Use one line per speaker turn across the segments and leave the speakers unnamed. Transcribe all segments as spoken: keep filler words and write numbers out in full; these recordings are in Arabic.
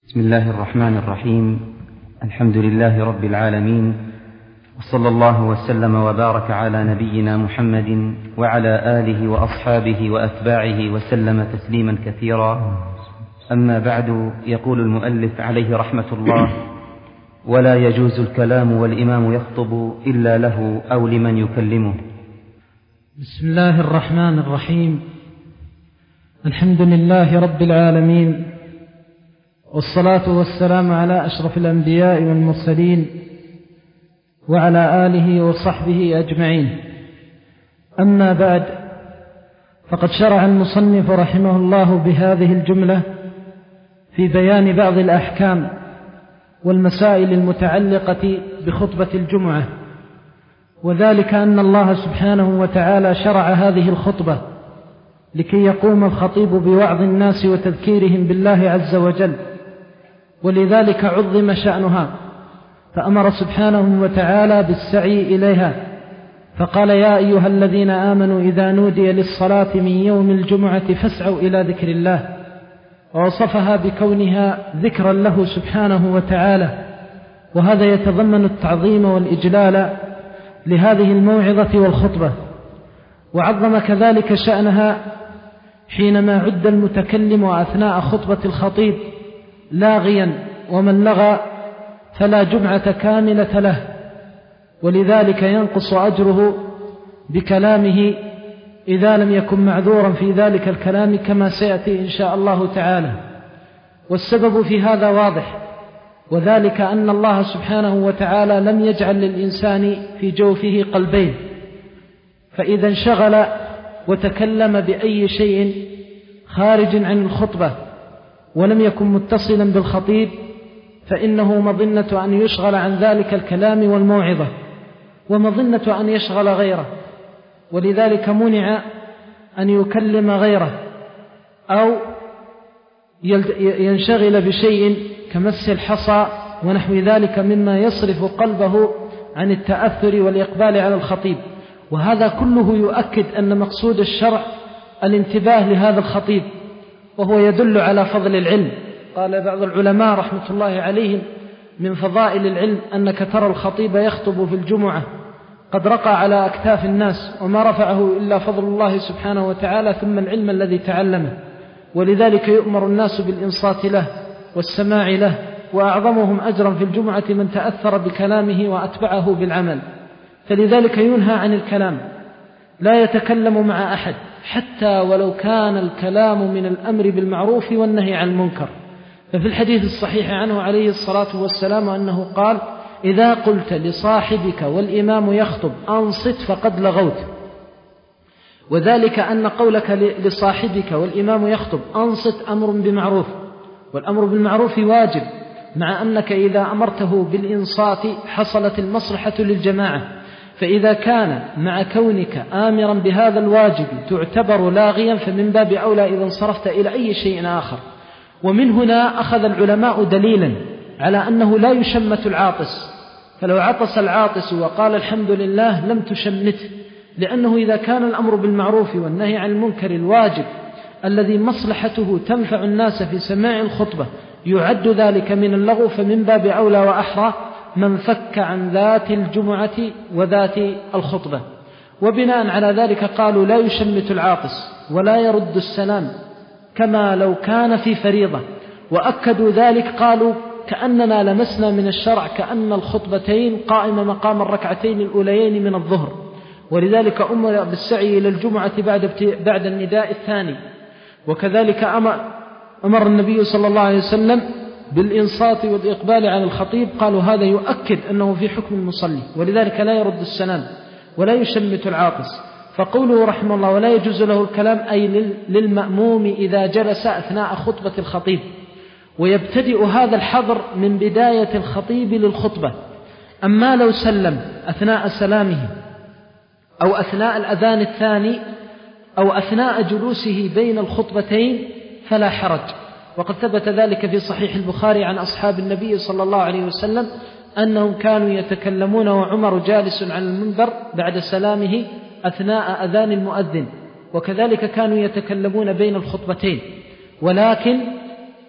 بسم الله الرحمن الرحيم. الحمد لله رب العالمين، وصلى الله وسلم وبارك على نبينا محمد وعلى آله وأصحابه وأتباعه وسلم تسليما كثيرا. أما بعد، يقول المؤلف عليه رحمة الله: ولا يجوز الكلام والإمام يخطب إلا له أو لمن يكلمه.
بسم الله الرحمن الرحيم. الحمد لله رب العالمين، والصلاة والسلام على أشرف الأنبياء والمرسلين وعلى آله وصحبه أجمعين. أما بعد، فقد شرع المصنف رحمه الله بهذه الجملة في بيان بعض الأحكام والمسائل المتعلقة بخطبة الجمعة، وذلك أن الله سبحانه وتعالى شرع هذه الخطبة لكي يقوم الخطيب بوعظ الناس وتذكيرهم بالله عز وجل، ولذلك عظم شأنها، فأمر سبحانه وتعالى بالسعي إليها، فقال: يا أيها الذين آمنوا إذا نودي للصلاة من يوم الجمعة فاسعوا إلى ذكر الله، ووصفها بكونها ذكرا له سبحانه وتعالى، وهذا يتضمن التعظيم والإجلال لهذه الموعظة والخطبة. وعظم كذلك شأنها حينما عد المتكلم أثناء خطبة الخطيب لاغيا، ومن لغى فلا جمعة كاملة له، ولذلك ينقص أجره بكلامه إذا لم يكن معذورا في ذلك الكلام، كما سيأتي إن شاء الله تعالى. والسبب في هذا واضح، وذلك أن الله سبحانه وتعالى لم يجعل للإنسان في جوفه قلبين، فإذا انشغل وتكلم بأي شيء خارج عن الخطبة ولم يكن متصلا بالخطيب فإنه مظنة أن يشغل عن ذلك الكلام والموعظة، ومظنة أن يشغل غيره، ولذلك منع أن يكلم غيره أو ينشغل بشيء كمس الحصى ونحو ذلك مما يصرف قلبه عن التأثر والإقبال على الخطيب. وهذا كله يؤكد أن مقصود الشرع الانتباه لهذا الخطيب، وهو يدل على فضل العلم. قال بعض العلماء رحمة الله عليهم: من فضائل العلم أنك ترى الخطيب يخطب في الجمعة قد رقى على أكتاف الناس، وما رفعه إلا فضل الله سبحانه وتعالى ثم العلم الذي تعلمه، ولذلك يؤمر الناس بالإنصات له والسماع له، وأعظمهم أجرا في الجمعة من تأثر بكلامه وأتبعه بالعمل. فلذلك ينهى عن الكلام، لا يتكلم مع أحد حتى ولو كان الكلام من الأمر بالمعروف والنهي عن المنكر. ففي الحديث الصحيح عنه عليه الصلاة والسلام أنه قال: إذا قلت لصاحبك والإمام يخطب أنصت فقد لغوت. وذلك أن قولك لصاحبك والإمام يخطب أنصت أمر بمعروف، والأمر بالمعروف واجب، مع أنك إذا أمرته بالإنصات حصلت المصلحة للجماعة. فإذا كان مع كونك آمرا بهذا الواجب تعتبر لاغيا، فمن باب أولى إذا انصرفت إلى أي شيء آخر. ومن هنا أخذ العلماء دليلا على أنه لا يشمت العاطس، فلو عطس العاطس وقال الحمد لله لم تشمته، لأنه إذا كان الأمر بالمعروف والنهي عن المنكر الواجب الذي مصلحته تنفع الناس في سماع الخطبة يعد ذلك من اللغو، فمن باب أولى وأحرى من فك عن ذات الجمعة وذات الخطبة. وبناء على ذلك قالوا: لا يشمت العاطس ولا يرد السلام كما لو كان في فريضة. وأكدوا ذلك، قالوا: كأننا لمسنا من الشرع كأن الخطبتين قائمة مقام الركعتين الأوليين من الظهر، ولذلك أمر بالسعي إلى الجمعة بعد بعد النداء الثاني. وكذلك أمر النبي صلى الله عليه وسلم بالإنصات والإقبال على الخطيب، قالوا هذا يؤكد أنه في حكم المصلي، ولذلك لا يرد السلام ولا يشمت العاطس. فقوله رحمه الله: ولا يجوز له الكلام، أي للمأموم إذا جلس أثناء خطبة الخطيب. ويبتدئ هذا الحظر من بداية الخطيب للخطبة. أما لو سلم أثناء سلامه أو أثناء الأذان الثاني أو أثناء جلوسه بين الخطبتين فلا حرج. وقد ثبت ذلك في صحيح البخاري عن أصحاب النبي صلى الله عليه وسلم أنهم كانوا يتكلمون وعمر جالس على المنبر بعد سلامه أثناء أذان المؤذن، وكذلك كانوا يتكلمون بين الخطبتين. ولكن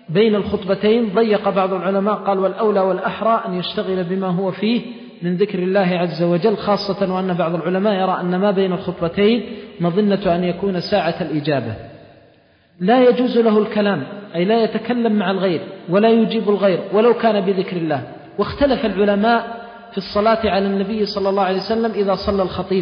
بين الخطبتين ضيق بعض العلماء قال والأولى والأحرى أن يشتغل بما هو فيه من ذكر الله عز وجل، خاصة وأن بعض العلماء يرى أن ما بين الخطبتين مظنة أن يكون ساعة الإجابة. لا يجوز له الكلام، أي لا يتكلم مع الغير ولا يجيب الغير ولو كان بذكر الله. واختلف العلماء في الصلاة على النبي صلى الله عليه وسلم إذا صلى الخطيب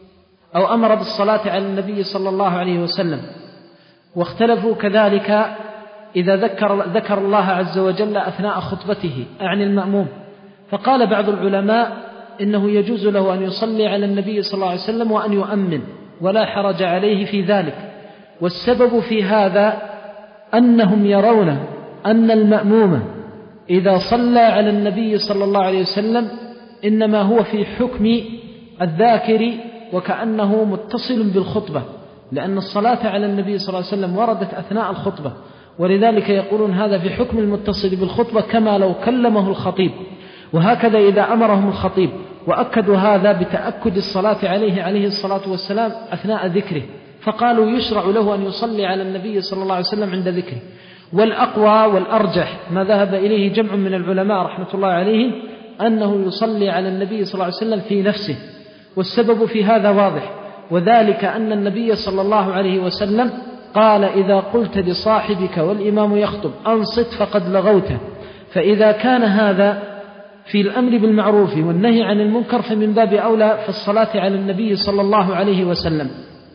أو أمر بالصلاة على النبي صلى الله عليه وسلم، واختلفوا كذلك إذا ذكر, ذكر الله عز وجل أثناء خطبته أعني المأموم. فقال بعض العلماء إنه يجوز له أن يصلي على النبي صلى الله عليه وسلم وأن يؤمن ولا حرج عليه في ذلك. والسبب في هذا أنهم يرون أن المأموم إذا صلى على النبي صلى الله عليه وسلم إنما هو في حكم الذاكر وكأنه متصل بالخطبة، لأن الصلاة على النبي صلى الله عليه وسلم وردت أثناء الخطبة، ولذلك يقولون هذا في حكم المتصل بالخطبة كما لو كلمه الخطيب. وهكذا إذا أمرهم الخطيب، وأكدوا هذا بتأكد الصلاة عليه عليه الصلاة والسلام أثناء ذكره، فقالوا يشرع له أن يصلي على النبي صلى الله عليه وسلم عند ذكره. والأقوى والأرجح ما ذهب إليه جمع من العلماء رحمة الله عليهم أنه يصلي على النبي صلى الله عليه وسلم في نفسه. والسبب في هذا واضح، وذلك أن النبي صلى الله عليه وسلم قال إذا قلت لصاحبك والإمام يخطب أنصت فقد لغوته. فإذا كان هذا في الأمر بالمعروف والنهي عن المنكر فمن باب أولى في الصلاة على النبي صلى الله عليه وسلم.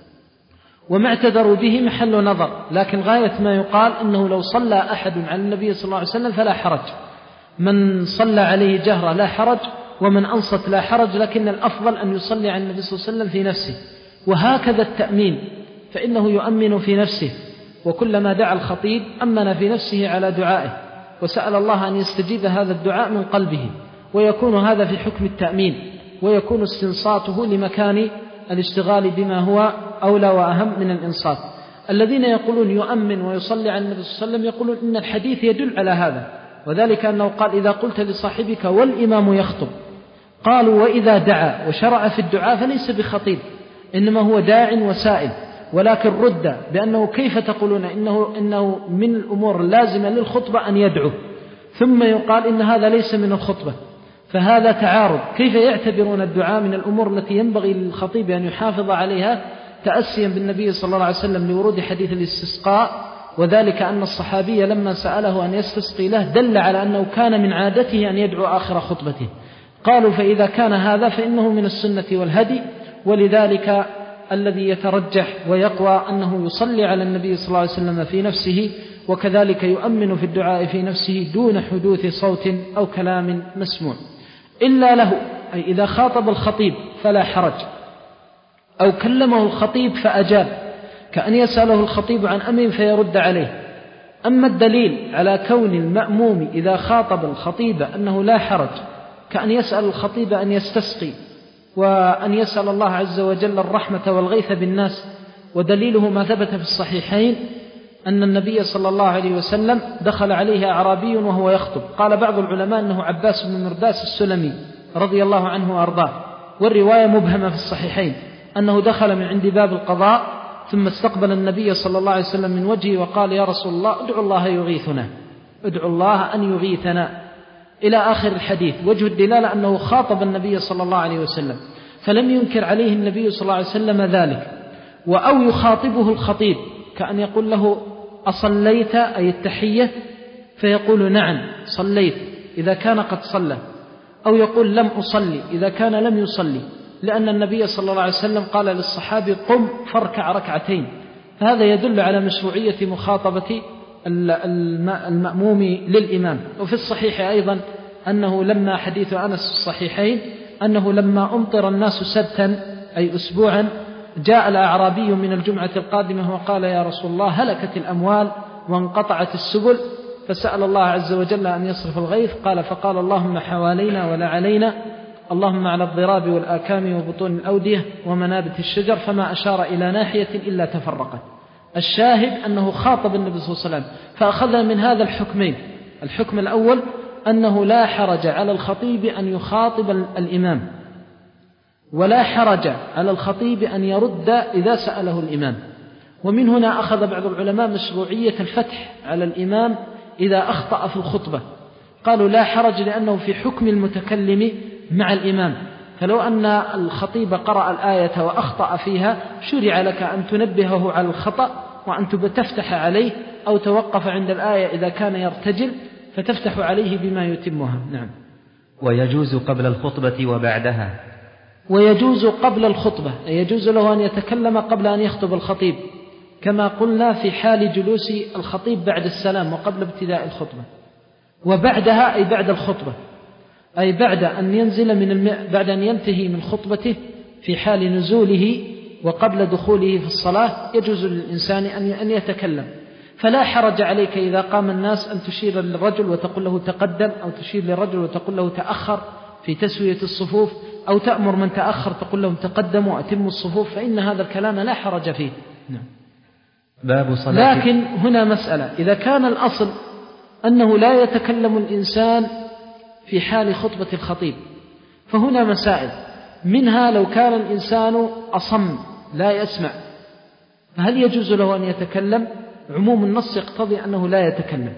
وما اعتذروا به محل نظر، لكن غاية ما يقال إنه لو صلى أحد على النبي صلى الله عليه وسلم فلا حرج، من صلى عليه جهرة لا حرج ومن أنصت لا حرج، لكن الأفضل أن يصلي على النبي صلى الله عليه وسلم في نفسه. وهكذا التأمين، فإنه يؤمن في نفسه، وكلما دعا الخطيب أمن في نفسه على دعائه وسأل الله أن يستجيب هذا الدعاء من قلبه، ويكون هذا في حكم التأمين، ويكون استنصاته لمكان الاشتغال بما هو أولى وأهم من الإنصات. الذين يقولون يؤمن ويصلي على النبي صلى الله عليه وسلم يقولون إن الحديث يدل على هذا، وذلك أنه قال إذا قلت لصاحبك والإمام يخطب. قالوا وإذا دعا وشرع في الدعاء فليس بخطيب، إنما هو داع وسائل، ولكن رد بأنه كيف تقولون إنه, إنه من الأمور اللازمة للخطبة أن يدعو، ثم يقال إن هذا ليس من الخطبة، فهذا تعارض. كيف يعتبرون الدعاء من الأمور التي ينبغي للخطيب أن يحافظ عليها تأسيا بالنبي صلى الله عليه وسلم لورود حديث الاستسقاء، وذلك أن الصحابي لما سأله أن يستسقي له دل على أنه كان من عادته أن يدعو آخر خطبته. قالوا فإذا كان هذا فإنه من السنة والهدي، ولذلك الذي يترجح ويقوى أنه يصلي على النبي صلى الله عليه وسلم في نفسه، وكذلك يؤمن في الدعاء في نفسه دون حدوث صوت أو كلام مسموع إلا له، أي إذا خاطب الخطيب فلا حرج، أو كلمه الخطيب فأجاب، كأن يسأله الخطيب عن أمر فيرد عليه. أما الدليل على كون المأموم إذا خاطب الخطيب أنه لا حرج، كأن يسأل الخطيب أن يستسقي وأن يسأل الله عز وجل الرحمة والغيث بالناس، ودليله ما ثبت في الصحيحين أن النبي صلى الله عليه وسلم دخل عليه أعرابي وهو يخطب. قال بعض العلماء أنه عباس بن مرداس السلمي رضي الله عنه وأرضاه، والرواية مبهمة في الصحيحين أنه دخل من عند باب القضاء ثم استقبل النبي صلى الله عليه وسلم من وجهه وقال يا رسول الله ادعو الله يغيثنا، ادعو الله أن يغيثنا، إلى آخر الحديث. وجه الدلالة أنه خاطب النبي صلى الله عليه وسلم، فلم ينكر عليه النبي صلى الله عليه وسلم ذلك. وأو يخاطبه الخطيب كأن يقول له أصليت أي التحية، فيقول نعم صليت إذا كان قد صلى، أو يقول لم أصلي إذا كان لم يصلي، لأن النبي صلى الله عليه وسلم قال للصحابي قم فاركع ركعتين. فهذا يدل على مشروعية مخاطبة المأموم للإمام. وفي الصحيح أيضا أنه لما حديث أنس الصحيحين أنه لما أمطر الناس سبتا أي أسبوعا جاء الأعرابي من الجمعة القادمة وقال يا رسول الله هلكت الأموال وانقطعت السبل، فسأل الله عز وجل أن يصرف الغيث. قال فقال اللهم حوالينا ولا علينا، اللهم على الضراب والآكام وبطون الأودية ومنابت الشجر، فما أشار إلى ناحية إلا تفرقت. الشاهد أنه خاطب النبي صلى الله عليه وسلم، فأخذ من هذا الحكمين. الحكم الأول أنه لا حرج على الخطيب أن يخاطب الإمام، ولا حرج على الخطيب أن يرد إذا سأله الإمام. ومن هنا أخذ بعض العلماء مشروعية الفتح على الإمام إذا أخطأ في الخطبة؟ قالوا لا حرج لأنه في حكم المتكلم مع الإمام، فلو أن الخطيب قرأ الآية وأخطأ فيها شرع لك أن تنبهه على الخطأ وأن تفتح عليه، أو توقف عند الآية إذا كان يرتجل فتفتح عليه بما يتمها. نعم.
ويجوز قبل الخطبة وبعدها.
ويجوز قبل الخطبة، يجوز له أن يتكلم قبل أن يخطب الخطيب، كما قلنا في حال جلوس الخطيب بعد السلام وقبل ابتداء الخطبة. وبعدها أي بعد الخطبة، أي بعد أن ينزل من الم... بعد أن ينتهي من خطبته في حال نزوله وقبل دخوله في الصلاة يجوز للإنسان أن يتكلم. فلا حرج عليك إذا قام الناس أن تشير للرجل وتقول له تقدم، أو تشير للرجل وتقول له تأخر في تسوية الصفوف، أو تأمر من تأخر تقول لهم تقدموا وأتموا الصفوف، فإن هذا الكلام لا حرج فيه. نعم.
باب صلاة.
لكن هنا مسألة، إذا كان الأصل أنه لا يتكلم الإنسان في حال خطبة الخطيب، فهنا مسائل، منها لو كان الإنسان أصم لا يسمع فهل يجوز له أن يتكلم؟ عموم النص يقتضي أنه لا يتكلم،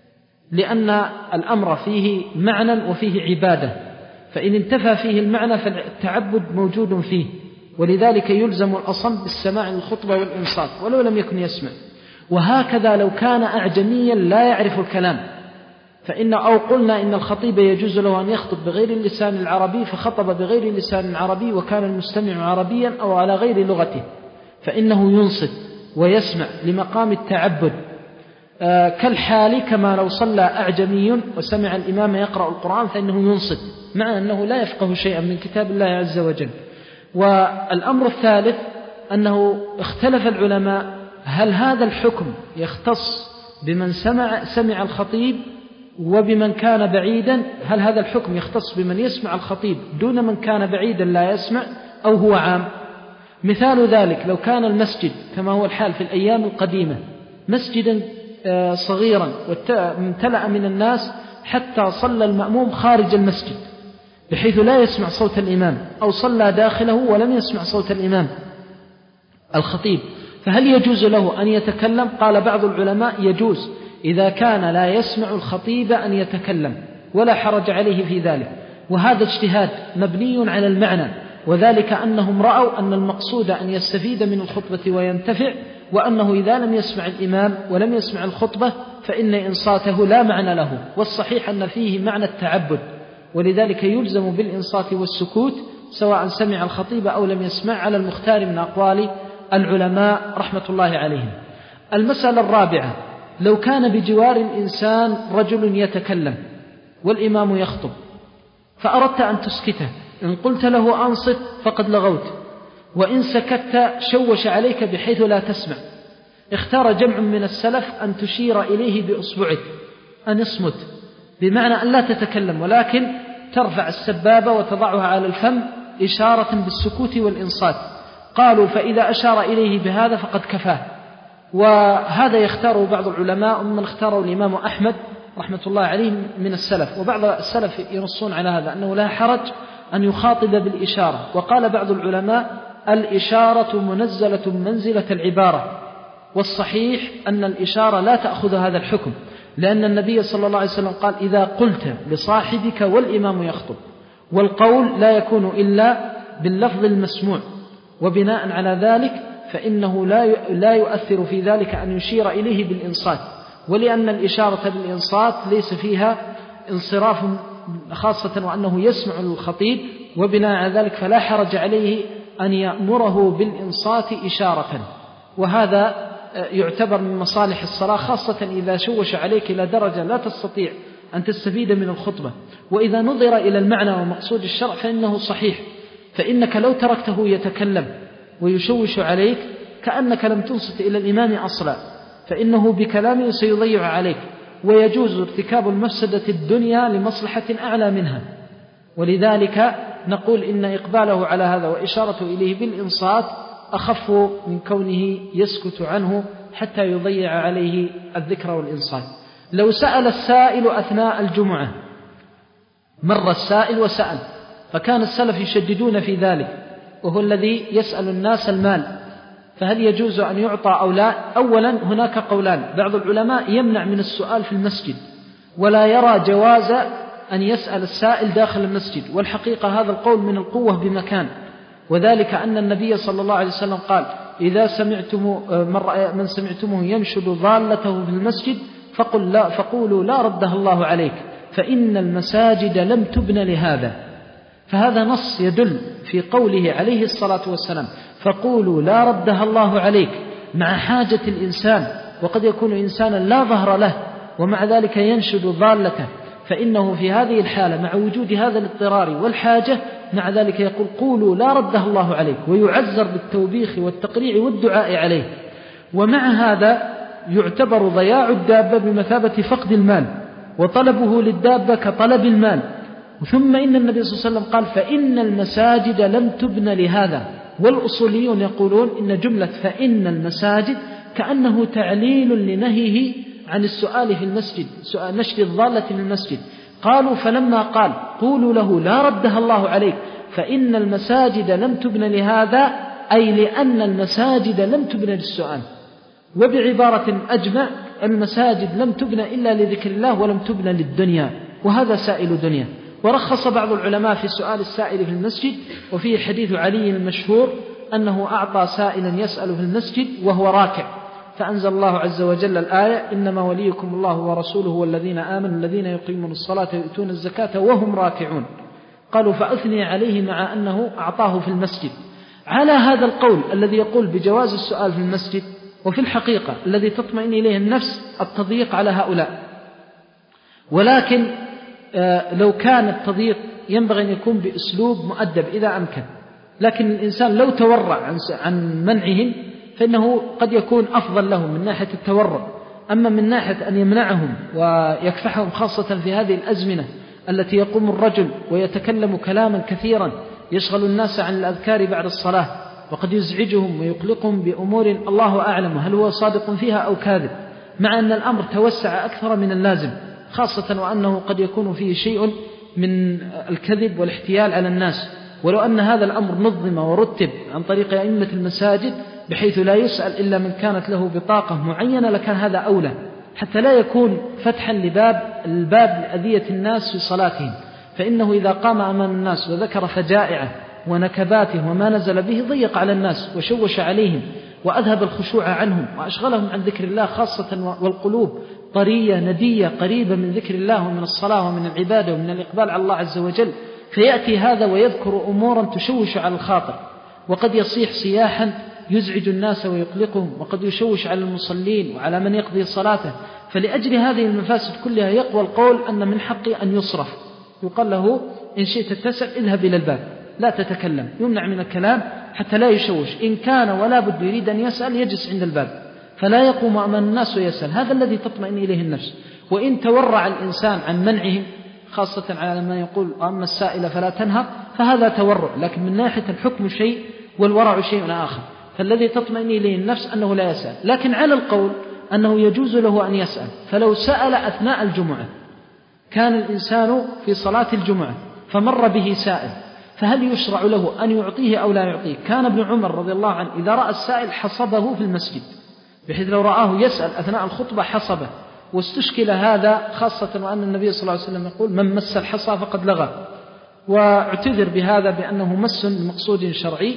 لأن الأمر فيه معنى وفيه عبادة، فإن انتفى فيه المعنى فالتعبد موجود فيه، ولذلك يلزم الأصم بالسماع للخطبة والإنصات ولو لم يكن يسمع. وهكذا لو كان أعجميا لا يعرف الكلام، فإن أو قلنا إن الخطيب يجوز له أن يخطب بغير اللسان العربي فخطب بغير اللسان العربي وكان المستمع عربيا أو على غير لغته، فإنه ينصت ويسمع لمقام التعبد، آه كالحال كما لو صلى أعجمي وسمع الإمام يقرأ القرآن فإنه ينصت مع أنه لا يفقه شيئا من كتاب الله عز وجل. والأمر الثالث أنه اختلف العلماء هل هذا الحكم يختص بمن سمع, سمع الخطيب وبمن كان بعيدا، هل هذا الحكم يختص بمن يسمع الخطيب دون من كان بعيدا لا يسمع، أو هو عام؟ مثال ذلك لو كان المسجد كما هو الحال في الأيام القديمة مسجدا صغيرا وامتلأ من الناس حتى صلى المأموم خارج المسجد بحيث لا يسمع صوت الإمام، أو صلى داخله ولم يسمع صوت الإمام الخطيب، فهل يجوز له أن يتكلم؟ قال بعض العلماء يجوز إذا كان لا يسمع الخطيب أن يتكلم ولا حرج عليه في ذلك. وهذا اجتهاد مبني على المعنى، وذلك أنهم رأوا أن المقصود أن يستفيد من الخطبة وينتفع، وأنه إذا لم يسمع الإمام ولم يسمع الخطبة فإن إنصاته لا معنى له، والصحيح أن فيه معنى التعبد، ولذلك يلزم بالإنصات والسكوت سواء سمع الخطيب أو لم يسمع على المختار من أقوال العلماء رحمة الله عليهم. المسألة الرابعة، لو كان بجوار الإنسان رجل يتكلم والإمام يخطب فأردت أن تسكته، إن قلت له أنصت فقد لغوت، وإن سكت شوش عليك بحيث لا تسمع. اختار جمع من السلف أن تشير إليه بأصبعك أن يصمت، بمعنى أن لا تتكلم ولكن ترفع السبابة وتضعها على الفم إشارة بالسكوت والإنصات. قالوا فإذا أشار إليه بهذا فقد كفاه، وهذا يختاره بعض العلماء ومن اختاره الإمام أحمد رحمة الله عليه من السلف، وبعض السلف ينصون على هذا أنه لا حرج أن يخاطب بالإشارة. وقال بعض العلماء الإشارة منزلة منزلة العبارة، والصحيح أن الإشارة لا تأخذ هذا الحكم، لأن النبي صلى الله عليه وسلم قال إذا قلت لصاحبك والإمام يخطب، والقول لا يكون إلا باللفظ المسموع، وبناء على ذلك فإنه لا يؤثر في ذلك أن يشير إليه بالإنصات، ولأن الإشارة بالإنصات ليس فيها انصراف خاصة وأنه يسمع الخطيب، وبناء على ذلك فلا حرج عليه أن يأمره بالإنصات إشارة، وهذا يعتبر من مصالح الصلاة، خاصة إذا شوش عليك إلى درجة لا تستطيع أن تستفيد من الخطبة. وإذا نظر إلى المعنى ومقصود الشرع فإنه صحيح، فإنك لو تركته يتكلم ويشوش عليك كأنك لم تنصت إلى الإمام أصلا، فإنه بكلامه سيضيع عليك، ويجوز ارتكاب المفسدة الدنيا لمصلحة أعلى منها. ولذلك نقول إن إقباله على هذا وإشارته إليه بالإنصات أخف من كونه يسكت عنه حتى يضيع عليه الذكر والإنصات. لو سأل السائل أثناء الجمعة، مر السائل وسأل، فكان السلف يشددون في ذلك، وهو الذي يسأل الناس المال، فهل يجوز أن يعطى أو لا؟ أولا هناك قولان، بعض العلماء يمنع من السؤال في المسجد ولا يرى جواز أن يسأل السائل داخل المسجد، والحقيقة هذا القول من القوة بمكان، وذلك أن النبي صلى الله عليه وسلم قال: إذا سمعتم من سمعتموه ينشد ضالته في المسجد فقل لا فقولوا لا ردها الله عليك فإن المساجد لم تبن لهذا. فهذا نص يدل في قوله عليه الصلاة والسلام فقولوا لا ردها الله عليك، مع حاجة الإنسان، وقد يكون إنسانا لا ظهر له ومع ذلك ينشد ضالته، فإنه في هذه الحالة مع وجود هذا الاضطرار والحاجة مع ذلك يقول قولوا لا ردها الله عليك، ويعزر بالتوبيخ والتقريع والدعاء عليه. ومع هذا يعتبر ضياع الدابة بمثابة فقد المال، وطلبه للدابة كطلب المال. ثم إن النبي صلى الله عليه وسلم قال فإن المساجد لم تبن لهذا. والأصوليون يقولون إن جملة فإن المساجد كأنه تعليل لنهيه عن السؤال في المسجد، سؤال نشر الضالة في المسجد. قالوا فلما قال قولوا له لا ردها الله عليك فإن المساجد لم تبن لهذا، أي لأن المساجد لم تبن للسؤال. وبعبارة أجمع المساجد لم تبن إلا لذكر الله ولم تبن للدنيا، وهذا سائل دنيا. ورخص بعض العلماء في سؤال السائل في المسجد، وفيه حديث علي المشهور أنه أعطى سائلا يسأل في المسجد وهو راكع، فأنزل الله عز وجل الآية إنما وليكم الله ورسوله والذين آمنوا الذين يقيمون الصلاة ويؤتون الزكاة وهم راكعون. قالوا فأثني عليه مع أنه أعطاه في المسجد. على هذا القول الذي يقول بجواز السؤال في المسجد، وفي الحقيقة الذي تطمئن إليه النفس التضييق على هؤلاء، ولكن لو كان التضييق ينبغي أن يكون بأسلوب مؤدب إذا أمكن، لكن الإنسان لو تورع عن منعهم فإنه قد يكون أفضل لهم من ناحية التورع. أما من ناحية أن يمنعهم ويكفحهم خاصة في هذه الأزمنة التي يقوم الرجل ويتكلم كلاما كثيرا يشغل الناس عن الأذكار بعد الصلاة، وقد يزعجهم ويقلقهم بأمور الله أعلم هل هو صادق فيها أو كاذب، مع أن الأمر توسع أكثر من اللازم، خاصة وأنه قد يكون فيه شيء من الكذب والاحتيال على الناس. ولو أن هذا الأمر نظم ورتب عن طريق أئمة المساجد بحيث لا يسأل إلا من كانت له بطاقة معينة لكان هذا أولى، حتى لا يكون فتحا لباب الباب لأذية الناس في صلاتهم. فإنه إذا قام أمام الناس وذكر فجائعه ونكباته وما نزل به ضيق على الناس وشوش عليهم وأذهب الخشوع عنهم وأشغلهم عن ذكر الله، خاصة والقلوب طرية ندية قريبة من ذكر الله ومن الصلاة ومن العبادة ومن الإقبال على الله عز وجل. فيأتي هذا ويذكر أمورا تشوش على الخاطر، وقد يصيح صياحا يزعج الناس ويقلقهم، وقد يشوش على المصلين وعلى من يقضي صلاته. فلأجل هذه المفاسد كلها يقوى القول أن من حقه أن يصرف، يقال له إن شئت تسأل اذهب إلى الباب لا تتكلم، يمنع من الكلام حتى لا يشوش. إن كان ولا بد يريد أن يسأل يجلس عند الباب فلا يقوم أمام الناس ويسأل، هذا الذي تطمئن إليه النفس. وإن تورع الإنسان عن منعهم، خاصة على ما يقول أما السائل فلا تنهر، فهذا تورع، لكن من ناحية الحكم شيء والورع شيء آخر. فالذي تطمئن إليه النفس أنه لا يسأل، لكن على القول أنه يجوز له أن يسأل. فلو سأل أثناء الجمعة، كان الإنسان في صلاة الجمعة فمر به سائل، فهل يشرع له أن يعطيه أو لا يعطيه؟ كان ابن عمر رضي الله عنه إذا رأى السائل حصبه في المسجد، بحيث لو رآه يسأل أثناء الخطبة حصبه. واستشكل هذا خاصة وأن النبي صلى الله عليه وسلم يقول من مس الحصى فقد لغى، واعتذر بهذا بأنه مس مقصود شرعي،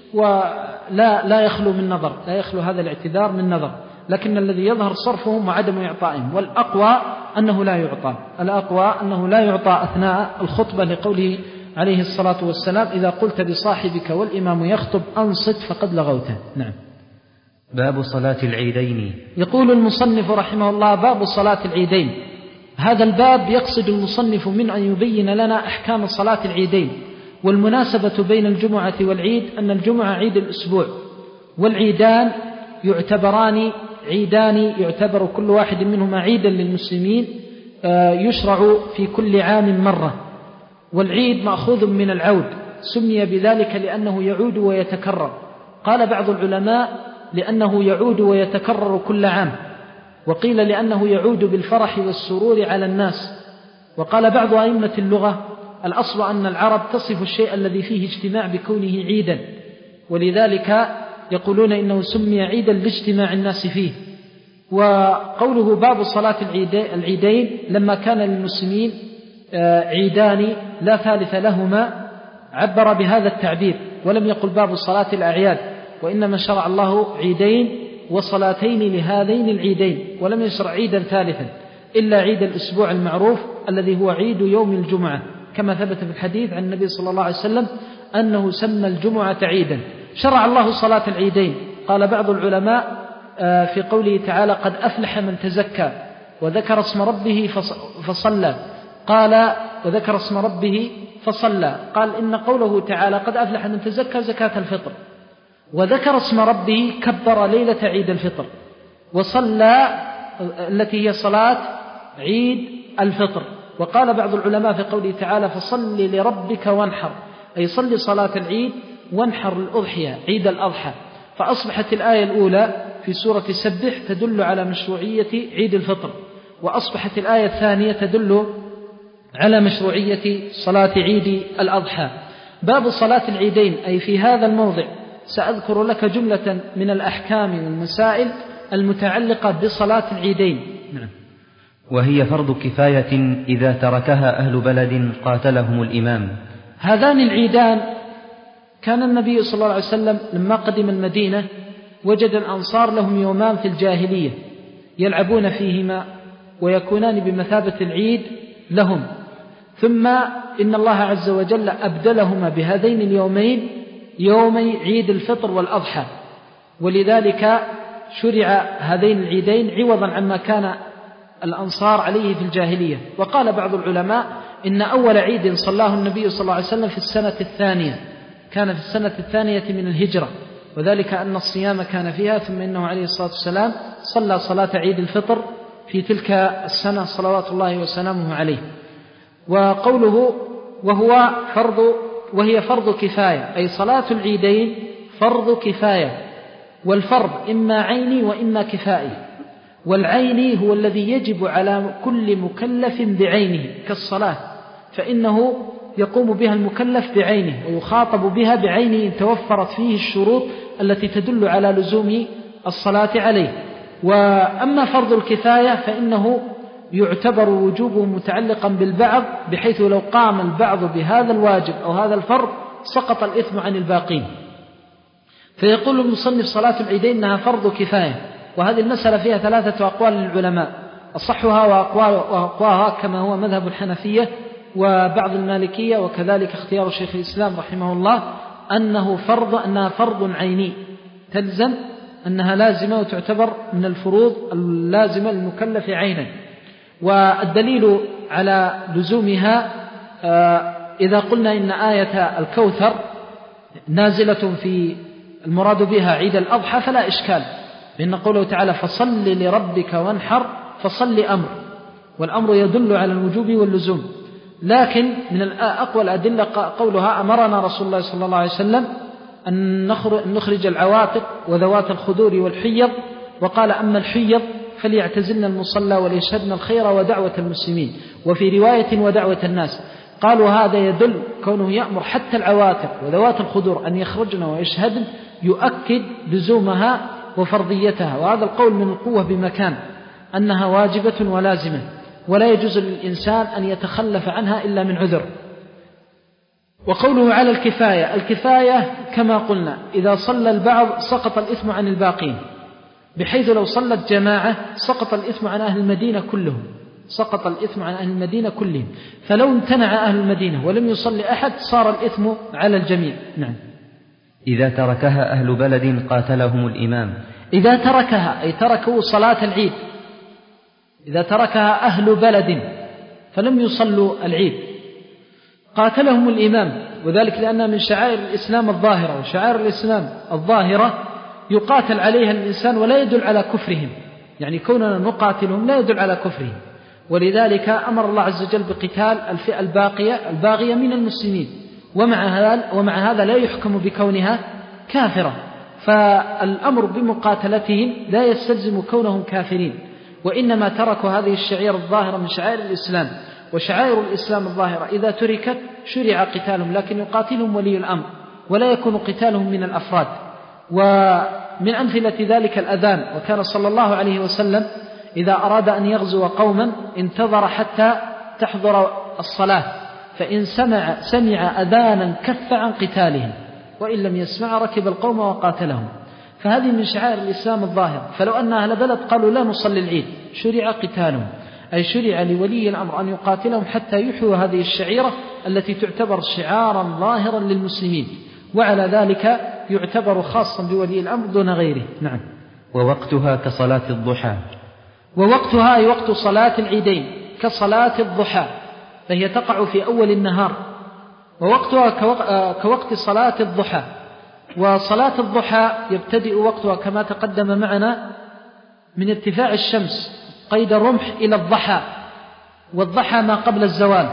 ولا لا يخلو من نظر، لا يخلو هذا الاعتذار من نظر، لكن الذي يظهر صرفهم وعدم إعطائهم. والأقوى أنه لا يعطى، الأقوى أنه لا يعطى أثناء الخطبة، لقوله عليه الصلاة والسلام إذا قلت بصاحبك والإمام يخطب أنصت فقد لغوته. نعم.
باب صلاة العيدين.
يقول المصنف رحمه الله باب صلاة العيدين. هذا الباب يقصد المصنف من أن يبين لنا أحكام صلاة العيدين. والمناسبة بين الجمعة والعيد أن الجمعة عيد الأسبوع، والعيدان يعتبران عيدان يعتبر كل واحد منهما عيدا للمسلمين، يشرع في كل عام مرة. والعيد مأخوذ من العود، سمي بذلك لأنه يعود ويتكرر. قال بعض العلماء لأنه يعود ويتكرر كل عام، وقيل لأنه يعود بالفرح والسرور على الناس. وقال بعض أئمة اللغة الأصل أن العرب تصف الشيء الذي فيه اجتماع بكونه عيدا، ولذلك يقولون إنه سمي عيدا لاجتماع الناس فيه. وقوله باب صلاة العيدين لما كان للمسلمين عيدان لا ثالث لهما عبر بهذا التعبير، ولم يقل باب صلاة الأعياد، وإنما شرع الله عيدين وصلاتين لهذين العيدين، ولم يشرع عيدا ثالثا إلا عيد الأسبوع المعروف الذي هو عيد يوم الجمعة، كما ثبت في الحديث عن النبي صلى الله عليه وسلم أنه سمى الجمعة عيدا. شرع الله صلاة العيدين. قال بعض العلماء في قوله تعالى قد أفلح من تزكى وذكر اسم ربه فصلى، قال وذكر اسم ربه فصلى، قال إن قوله تعالى قد أفلح من تزكى زكاة الفطر، وذكر اسم ربه كبر ليلة عيد الفطر، وصلى التي هي صلاة عيد الفطر. وقال بعض العلماء في قوله تعالى فصل لربك وانحر، أي صل صلاة العيد وانحر الأضحية عيد الأضحى. فأصبحت الآية الأولى في سورة سبح تدل على مشروعية عيد الفطر، وأصبحت الآية الثانية تدل على مشروعية صلاة عيد الأضحى. باب صلاة العيدين، أي في هذا الموضع سأذكر لك جملة من الأحكام والمسائل المتعلقة بصلاة العيدين.
نعم. وهي فرض كفاية إذا تركها أهل بلد قاتلهم الإمام.
هذان العيدان كان النبي صلى الله عليه وسلم لما قدم المدينة وجد الأنصار لهم يومان في الجاهلية يلعبون فيهما ويكونان بمثابة العيد لهم، ثم إن الله عز وجل أبدلهما بهذين اليومين يومي عيد الفطر والأضحى، ولذلك شرع هذين العيدين عوضا عما كان الأنصار عليه في الجاهلية. وقال بعض العلماء إن أول عيد صلاه النبي صلى الله عليه وسلم في السنة الثانية، كان في السنة الثانية من الهجرة، وذلك أن الصيام كان فيها، ثم إنه عليه الصلاة والسلام صلى صلاة عيد الفطر في تلك السنة صلوات الله وسلامه عليه. وقوله وهو فرض وهي فرض كفاية، أي صلاة العيدين فرض كفاية، والفرض إما عيني وإما كفائي. والعيني هو الذي يجب على كل مكلف بعينه كالصلاة، فإنه يقوم بها المكلف بعينه ويخاطب بها بعينه إن توفرت فيه الشروط التي تدل على لزوم الصلاة عليه. وأما فرض الكفاية فإنه يعتبر وجوبه متعلقا بالبعض، بحيث لو قام البعض بهذا الواجب أو هذا الفرض سقط الإثم عن الباقين. فيقول المصنف صلاة العيدين إنها فرض كفاية، وهذه المسألة فيها ثلاثة أقوال للعلماء، أصحها وأقواها كما هو مذهب الحنفية وبعض المالكية، وكذلك اختيار شيخ الإسلام رحمه الله أنه فرض أنها فرض عيني تلزم، أنها لازمة وتعتبر من الفروض اللازمة للمكلف عينا. والدليل على لزومها إذا قلنا إن آية الكوثر نازلة في المراد بها عيد الأضحى فلا إشكال، لأن قوله تعالى فصل لربك وانحر، فصل أمر، والأمر يدل على الوجوب واللزوم. لكن من أقوى الأدلة قولها أمرنا رسول الله صلى الله عليه وسلم أن نخرج العواتق وذوات الخدور والحيض، وقال أما الحيض فليعتزلن المصلى وليشهدن الخير ودعوة المسلمين، وفي رواية ودعوة الناس. قالوا هذا يدل كونه يأمر حتى العواتق وذوات الخدور أن يخرجن ويشهدن يؤكد لزومها وفرضيتها، وهذا القول من القوة بمكان أنها واجبة ولازمة، ولا يجوز للإنسان أن يتخلف عنها إلا من عذر. وقوله على الكفاية، الكفاية كما قلنا إذا صلى البعض سقط الإثم عن الباقين، بحيث لو صلت جماعة سقط الإثم عن أهل المدينة كلهم، سقط الإثم عن أهل المدينة كلهم. فلو امتنع أهل المدينة ولم يصلي أحد صار الإثم على الجميع. نعم.
إذا تركها أهل بلد قاتلهم الإمام.
إذا تركها أي تركوا صلاة العيد، إذا تركها أهل بلد فلم يصلوا العيد قاتلهم الإمام، وذلك لأنها من شعائر الإسلام الظاهرة، وشعائر الإسلام الظاهرة يقاتل عليها الإنسان ولا يدل على كفرهم، يعني كوننا نقاتلهم لا يدل على كفرهم، ولذلك أمر الله عز وجل بقتال الفئة الباقية الباغية من المسلمين، ومع هذا ومع هذا لا يحكم بكونها كافرة، فالأمر بمقاتلتهم لا يستلزم كونهم كافرين، وإنما تركوا هذه الشعير الظاهرة من شعائر الإسلام، وشعائر الإسلام الظاهرة إذا تركت شرع قتالهم، لكن يقاتلهم ولي الأمر ولا يكون قتالهم من الأفراد. ومن أمثلة ذلك الأذان، وكان صلى الله عليه وسلم إذا أراد أن يغزو قوما انتظر حتى تحضر الصلاة، فإن سمع, سمع أذانا كف عن قتالهم، وإن لم يسمع ركب القوم وقاتلهم. فهذه من شعائر الإسلام الظاهرة. فلو أن أهل بلد قالوا لا نصلي العيد شرع قتالهم، أي شرع لولي الأمر أن يقاتلهم حتى يحيوا هذه الشعيرة التي تعتبر شعارا ظاهرا للمسلمين، وعلى ذلك يعتبر خاصا بولي الأمر دون غيره. نعم.
ووقتها كصلاة الضحى.
ووقتها أي وقت صلاة العيدين كصلاة الضحى، فهي تقع في أول النهار، ووقتها كوقت صلاة الضحى. وصلاة الضحى يبتدئ وقتها كما تقدم معنا من ارتفاع الشمس قيد الرمح إلى الضحى، والضحى ما قبل الزوال.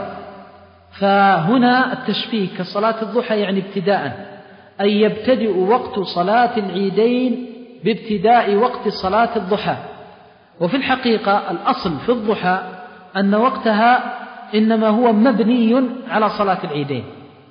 فهنا التشبيه كصلاة الضحى يعني ابتداء، أي يبتدئ وقت صلاة العيدين بابتداء وقت صلاة الضحى. وفي الحقيقة الأصل في الضحى أن وقتها إنما هو مبني على صلاة العيدين.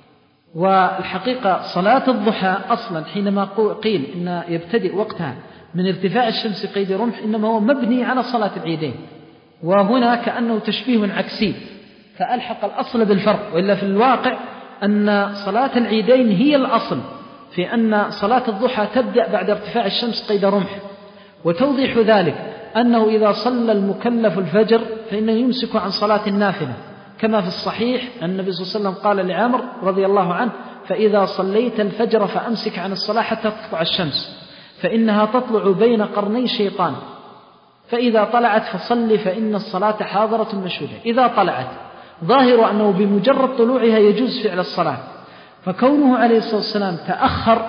والحقيقة صلاة الضحى أصلا حينما قيل إن يبتدئ وقتها من ارتفاع الشمس قيد رمح إنما هو مبني على صلاة العيدين، وهنا كأنه تشبيه عكسي فألحق الأصل بالفرق، وإلا في الواقع أن صلاة العيدين هي الأصل في أن صلاة الضحى تبدأ بعد ارتفاع الشمس قيد رمح. وتوضيح ذلك أنه إذا صلى المكلف الفجر فإنه يمسك عن صلاة النافلة، كما في الصحيح أن النبي صلى الله عليه وسلم قال لعمر رضي الله عنه: فإذا صليت الفجر فأمسك عن الصلاة حتى تطلع الشمس، فإنها تطلع بين قرني شيطان، فإذا طلعت فصل فإن الصلاة حاضرة مشهودة. إذا طلعت ظاهر أنه بمجرد طلوعها يجوز فعل الصلاة، فكونه عليه الصلاة والسلام تأخر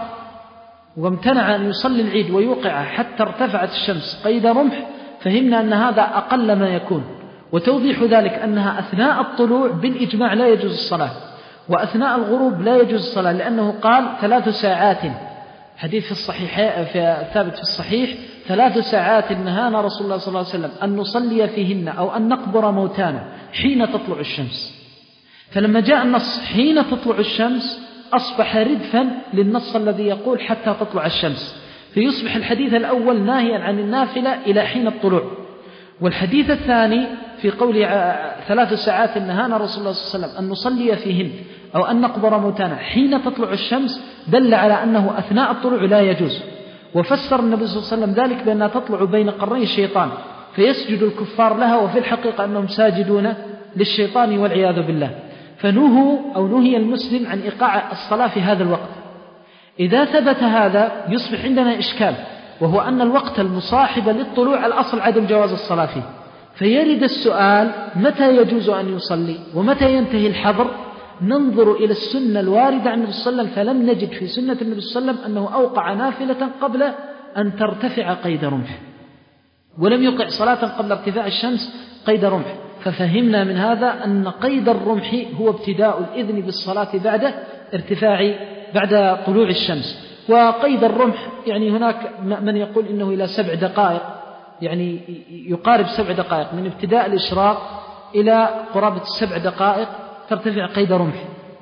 وامتنع أن يصلي العيد ويوقع حتى ارتفعت الشمس قيد رمح، فهمنا أن هذا أقل ما يكون. وتوضيح ذلك أنها أثناء الطلوع بالإجماع لا يجوز الصلاة، وأثناء الغروب لا يجوز الصلاة، لأنه قال ثلاث ساعات، حديث في الصحيح في ثابت في الصحيح: ثلاث ساعات نهانا رسول الله صلى الله عليه وسلم أن نصلي فيهن أو أن نقبر موتانا حين تطلع الشمس. فلما جاء النص حين تطلع الشمس أصبح ردفا للنص الذي يقول حتى تطلع الشمس، فيصبح الحديث الأول ناهيا عن النافلة إلى حين الطلوع، والحديث الثاني في قول ثلاث ساعات نهانا رسول الله صلى الله عليه وسلم أن نصلي فيهن أو أن نقبر موتانا حين تطلع الشمس دل على أنه أثناء الطلوع لا يجوز. وفسر النبي صلى الله عليه وسلم ذلك بأنها تطلع بين قرني الشيطان فيسجد الكفار لها، وفي الحقيقة أنهم ساجدون للشيطان والعياذ بالله. فنهوا أو نهي المسلم عن إيقاع الصلاة في هذا الوقت. إذا ثبت هذا يصبح عندنا إشكال، وهو أن الوقت المصاحب للطلوع الأصل عدم جواز الصلاة فيه، فيرد السؤال: متى يجوز أن يصلي ومتى ينتهي الحظر؟ ننظر إلى السنة الواردة عن النبي صلى الله عليه وسلم، فلم نجد في سنة النبي صلى الله عليه وسلم أنه أوقع نافلة قبل أن ترتفع قيد رمح، ولم يوقع صلاة قبل ارتفاع الشمس قيد رمح. ففهمنا من هذا أن قيد الرمح هو ابتداء الإذن بالصلاة بعد ارتفاع بعد طلوع الشمس. وقيد الرمح يعني هناك من يقول إنه إلى سبع دقائق، يعني يقارب سبع دقائق من ابتداء الإشراق إلى قرابة السبع دقائق ترتفع قيد رمح.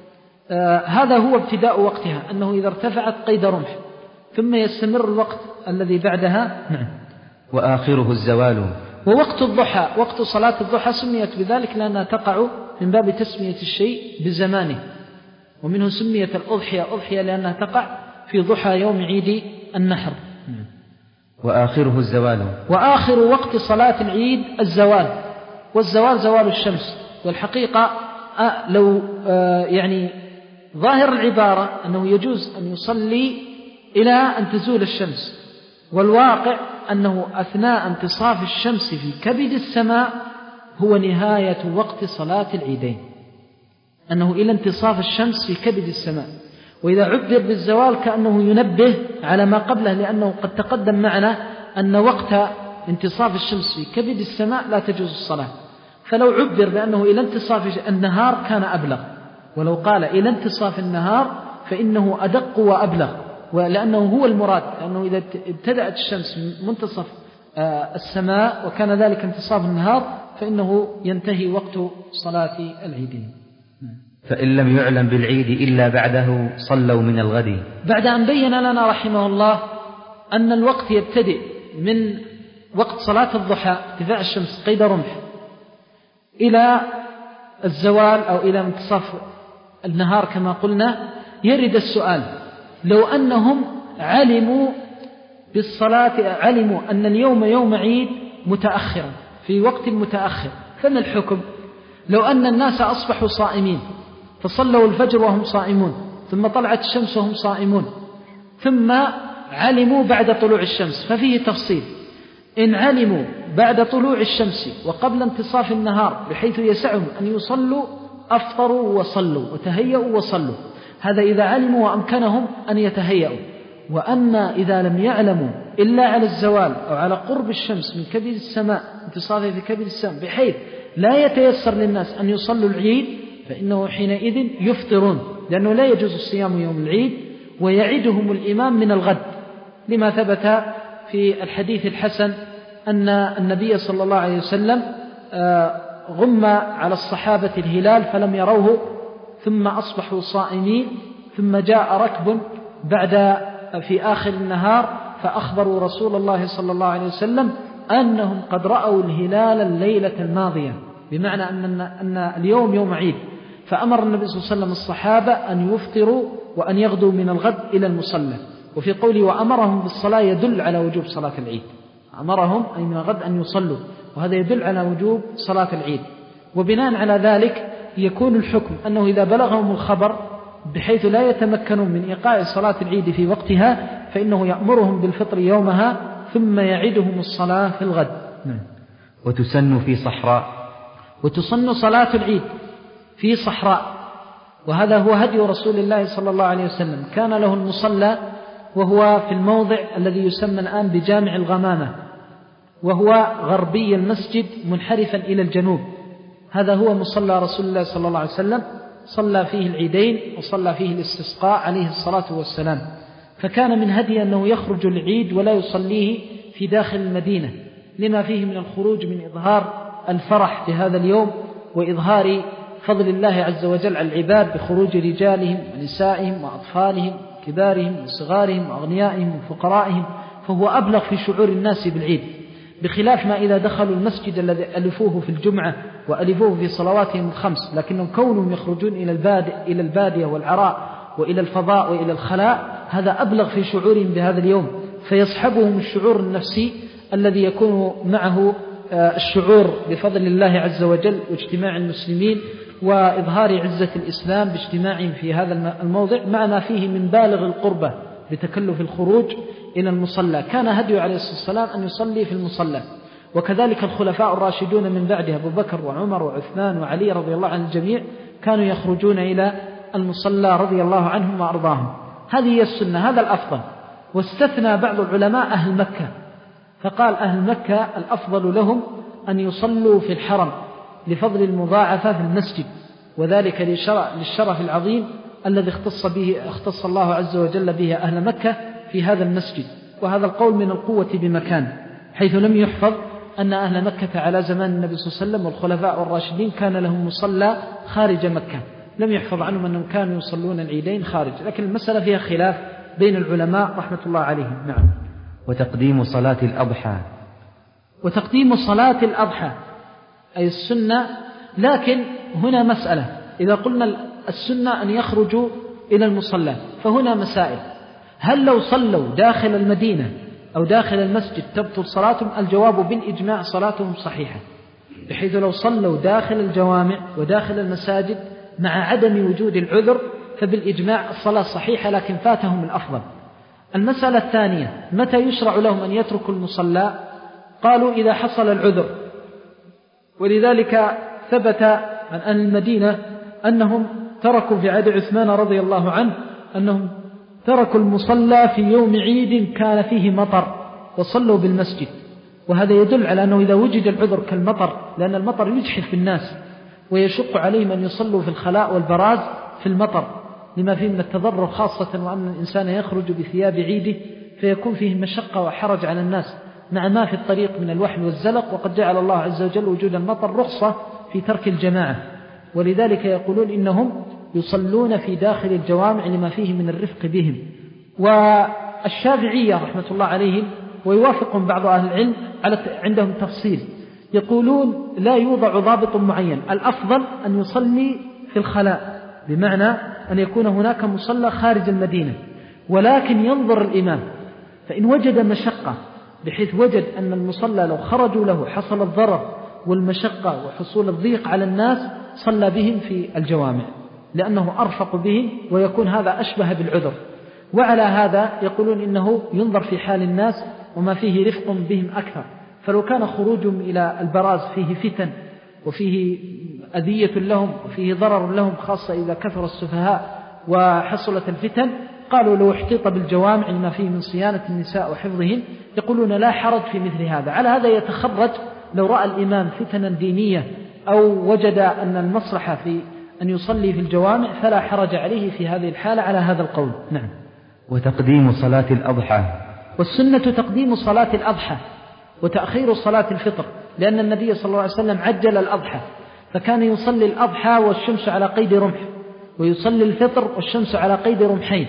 آه هذا هو ابتداء وقتها، أنه إذا ارتفعت قيد رمح ثم يستمر الوقت الذي بعدها. نعم.
وآخره الزوال.
ووقت الضحى، وقت صلاة الضحى سميت بذلك لأنها تقع من باب تسمية الشيء بزمانه، ومنه سميت الأضحية أضحية لأنها تقع في ضحى يوم عيد النحر.
وآخره الزوال.
وآخر وقت صلاة العيد الزوال، والزوال زوال الشمس. والحقيقة آه لو آه يعني ظاهر العبارة أنه يجوز أن يصلي إلى أن تزول الشمس، والواقع أنه أثناء انتصاف الشمس في كبد السماء هو نهاية وقت صلاة العيدين، أنه إلى انتصاف الشمس في كبد السماء. وإذا عبر بالزوال كأنه ينبه على ما قبله، لأنه قد تقدم معنا أن وقت انتصاف الشمس في كبد السماء لا تجوز الصلاة، فلو عبر بأنه إلى انتصاف النهار كان أبلغ، ولو قال إلى انتصاف النهار فإنه أدق وأبلغ، ولأنه هو المراد، لأنه إذا ابتدأت الشمس من منتصف السماء وكان ذلك انتصاف النهار فإنه ينتهي وقت صلاة العيدين.
فإن لم يعلم بالعيد إلا بعده صلوا من الغد.
بعد أن بين لنا رحمه الله أن الوقت يبتدئ من وقت صلاة الضحى ارتفاع الشمس قيد رمح إلى الزوال أو إلى منتصف النهار كما قلنا، يرد السؤال: لو أنهم علموا بالصلاة، علموا أن اليوم يوم عيد متأخرا في وقت متأخر، فما الحكم؟ لو أن الناس أصبحوا صائمين فصلوا الفجر وهم صائمون، ثم طلعت الشمس وهم صائمون، ثم علموا بعد طلوع الشمس، ففيه تفصيل. إن علموا بعد طلوع الشمس وقبل انتصاف النهار بحيث يسعهم أن يصلوا أفطروا وصلوا وتهيأوا وصلوا، هذا إذا علموا وأمكنهم أن يتهيأوا. وأما إذا لم يعلموا إلا على الزوال أو على قرب الشمس من كبد السماء، انتصافه في كبد السماء بحيث لا يتيسر للناس أن يصلوا العيد، فإنه حينئذ يفطرون، لأنه لا يجوز الصيام يوم العيد، ويعدهم الإمام من الغد، لما ثبت في الحديث الحسن أن النبي صلى الله عليه وسلم غم على الصحابة الهلال فلم يروه، ثم أصبحوا صائمين، ثم جاء ركب بعد في آخر النهار فأخبروا رسول الله صلى الله عليه وسلم أنهم قد رأوا الهلال الليلة الماضية، بمعنى أن, أن اليوم يوم عيد، فأمر النبي صلى الله عليه وسلم الصحابة أن يفطروا وأن يغدوا من الغد إلى المصلى. وفي قوله وأمرهم بالصلاة يدل على وجوب صلاة العيد، أمرهم أي من الغد أن يصلوا، وهذا يدل على وجوب صلاة العيد. وبناء على ذلك يكون الحكم أنه إذا بلغهم الخبر بحيث لا يتمكنون من إيقاع صلاة العيد في وقتها، فإنه يأمرهم بالفطر يومها ثم يعيدهم الصلاة في الغد.
وتسن في صحراء،
وتسن صلاة العيد في صحراء، وهذا هو هدي رسول الله صلى الله عليه وسلم. كان له المصلى وهو في الموضع الذي يسمى الآن بجامع الغمامة، وهو غربي المسجد منحرفا إلى الجنوب، هذا هو مصلى رسول الله صلى الله عليه وسلم، صلى فيه العيدين وصلى فيه الاستسقاء عليه الصلاة والسلام. فكان من هدي أنه يخرج العيد ولا يصليه في داخل المدينة، لما فيه من الخروج من إظهار الفرح في هذا اليوم وإظهار فضل الله عز وجل على العباد بخروج رجالهم ونسائهم وأطفالهم كبارهم وصغارهم وأغنيائهم وفقرائهم، فهو أبلغ في شعور الناس بالعيد، بخلاف ما إذا دخلوا المسجد الذي ألفوه في الجمعة وألفوه في صلواتهم الخمس، لكنهم كونهم يخرجون إلى البادية, إلى البادية والعراء وإلى الفضاء وإلى الخلاء، هذا أبلغ في شعورهم بهذا اليوم، فيصحبهم الشعور النفسي الذي يكون معه الشعور بفضل الله عز وجل واجتماع المسلمين وإظهار عزة الإسلام باجتماعهم في هذا الموضع، مع ما فيه من بالغ القربة بتكلف الخروج إلى المصلى. كان هدي عليه الصلاة والسلام أن يصلي في المصلى، وكذلك الخلفاء الراشدون من بعده أبو بكر وعمر وعثمان وعلي رضي الله عن الجميع كانوا يخرجون إلى المصلى رضي الله عنهم وأرضاهم. هذه هي السنة، هذا الأفضل. واستثنى بعض العلماء أهل مكة، فقال أهل مكة الأفضل لهم أن يصلوا في الحرم لفضل المضاعفة في المسجد، وذلك للشرف العظيم الذي اختص به اختص الله عز وجل به أهل مكة في هذا المسجد. وهذا القول من القوة بمكان، حيث لم يحفظ أن أهل مكة على زمان النبي صلى الله عليه وسلم والخلفاء والراشدين كان لهم مصلى خارج مكة، لم يحفظ عنهم أنهم كانوا يصلون العيدين خارج، لكن المسألة فيها خلاف بين العلماء رحمة الله عليهم. نعم.
وتقديم صلاة الأضحى،
وتقديم صلاة الأضحى أي السنة، لكن هنا مسألة، إذا قلنا السنة أن يخرجوا إلى المصلى فهنا مسائل: هل لو صلوا داخل المدينة أو داخل المسجد تبطل صلاتهم؟ الجواب بالإجماع صلاتهم صحيحة، بحيث لو صلوا داخل الجوامع وداخل المساجد مع عدم وجود العذر فبالإجماع الصلاة صحيحة، لكن فاتهم الأفضل. المسألة الثانية: متى يشرع لهم أن يتركوا المصلى؟ قالوا إذا حصل العذر، ولذلك ثبت عن أهل المدينة أنهم تركوا في عهد عثمان رضي الله عنه أنهم تركوا المصلى في يوم عيد كان فيه مطر وصلوا بالمسجد، وهذا يدل على أنه إذا وجد العذر كالمطر، لأن المطر يجحف بالناس ويشق عليهم أن يصلوا في الخلاء والبراز في المطر، لما فيه من التضرر، خاصة وأن الإنسان يخرج بثياب عيده فيكون فيه مشقة وحرج على الناس مع ما في الطريق من الوحل والزلق، وقد جعل الله عز وجل وجود المطر رخصة في ترك الجماعة. ولذلك يقولون إنهم يصلون في داخل الجوامع لما فيه من الرفق بهم. والشافعية رحمة الله عليهم ويوافقهم بعض أهل العلم على عندهم تفصيل، يقولون لا يوضع ضابط معين، الأفضل أن يصلي في الخلاء، بمعنى أن يكون هناك مصلى خارج المدينة، ولكن ينظر الإمام، فإن وجد مشقة بحيث وجد أن المصلى لو خرجوا له حصل الضرر والمشقة وحصول الضيق على الناس صلى بهم في الجوامع، لأنه أرفق بهم ويكون هذا أشبه بالعذر. وعلى هذا يقولون إنه ينظر في حال الناس وما فيه رفق بهم أكثر، فلو كان خروجهم إلى البراز فيه فتن وفيه أذية لهم وفيه ضرر لهم، خاصة إذا كثر السفهاء وحصلت الفتن، قالوا لو احتيط بالجوامع لما فيه من صيانة النساء وحفظهن، يقولون لا حرج في مثل هذا. على هذا يتخرج لو رأى الإمام فتنا دينية أو وجد أن المصلحة في أن يصلي في الجوامع فلا حرج عليه في هذه الحالة على هذا القول. نعم.
وتقديم صلاة الأضحى،
والسنة تقديم صلاة الأضحى وتأخير صلاة الفطر، لأن النبي صلى الله عليه وسلم عجل الأضحى، فكان يصلي الأضحى والشمس على قيد رمح، ويصلي الفطر والشمس على قيد رمحين.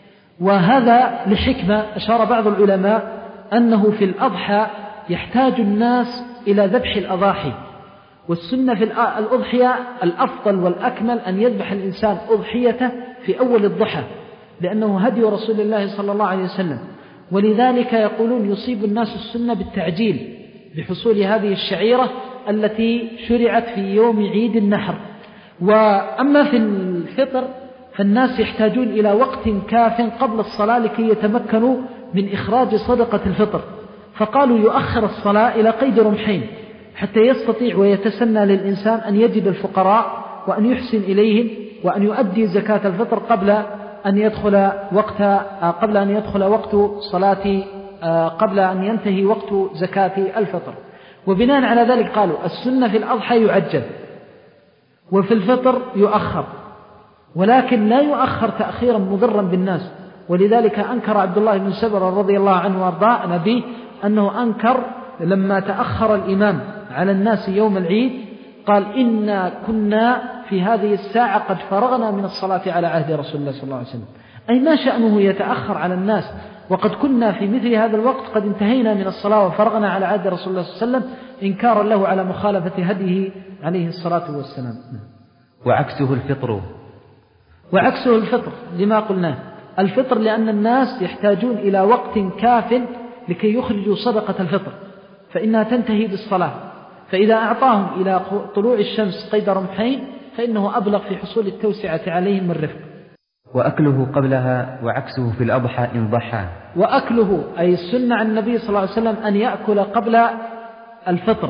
وهذا لحكمة أشار بعض العلماء أنه في الأضحى يحتاج الناس إلى ذبح الأضاحي، والسنة في الأضحية الأفضل والأكمل أن يذبح الإنسان أضحيته في أول الضحى، لأنه هدي رسول الله صلى الله عليه وسلم. ولذلك يقولون يصيب الناس السنة بالتعجيل بحصول هذه الشعيرة التي شرعت في يوم عيد النحر. وأما في الفطر فالناس يحتاجون إلى وقت كاف قبل الصلاة لكي يتمكنوا من إخراج صدقة الفطر، فقالوا يؤخر الصلاة إلى قيد رمحين حتى يستطيع ويتسنى للإنسان أن يجد الفقراء وأن يحسن إليهم وأن يؤدي زكاة الفطر قبل أن يدخل وقت قبل أن يدخل وقت صلاة قبل أن ينتهي وقت زكاة الفطر. وبناء على ذلك قالوا السنة في الأضحى يعجل وفي الفطر يؤخر، ولكن لا يؤخر تأخيرا مضرا بالناس. ولذلك أنكر عبد الله بن سبر رضي الله عنه وارضاه نبيه أنه أنكر لما تأخر الإمام على الناس يوم العيد، قال إنا كنا في هذه الساعة قد فرغنا من الصلاة على عهد رسول الله صلى الله عليه وسلم، أي ما شأنه يتأخر على الناس وقد كنا في مثل هذا الوقت قد انتهينا من الصلاة وفرغنا على عهد رسول الله صلى الله عليه وسلم، إنكارا له على مخالفة هديه عليه الصلاة والسلام.
وعكسه الفطر،
وعكسه الفطر لما قلناه، الفطر لأن الناس يحتاجون إلى وقت كاف لكي يخرجوا صدقة الفطر، فإنها تنتهي بالصلاة، فإذا أعطاهم إلى طلوع الشمس قيد رمحين فإنه أبلغ في حصول التوسعة عليهم من الرفق.
وأكله قبلها، وعكسه في الأضحى إن ضحى.
وأكله أي السنة عن النبي صلى الله عليه وسلم أن يأكل قبل الفطر،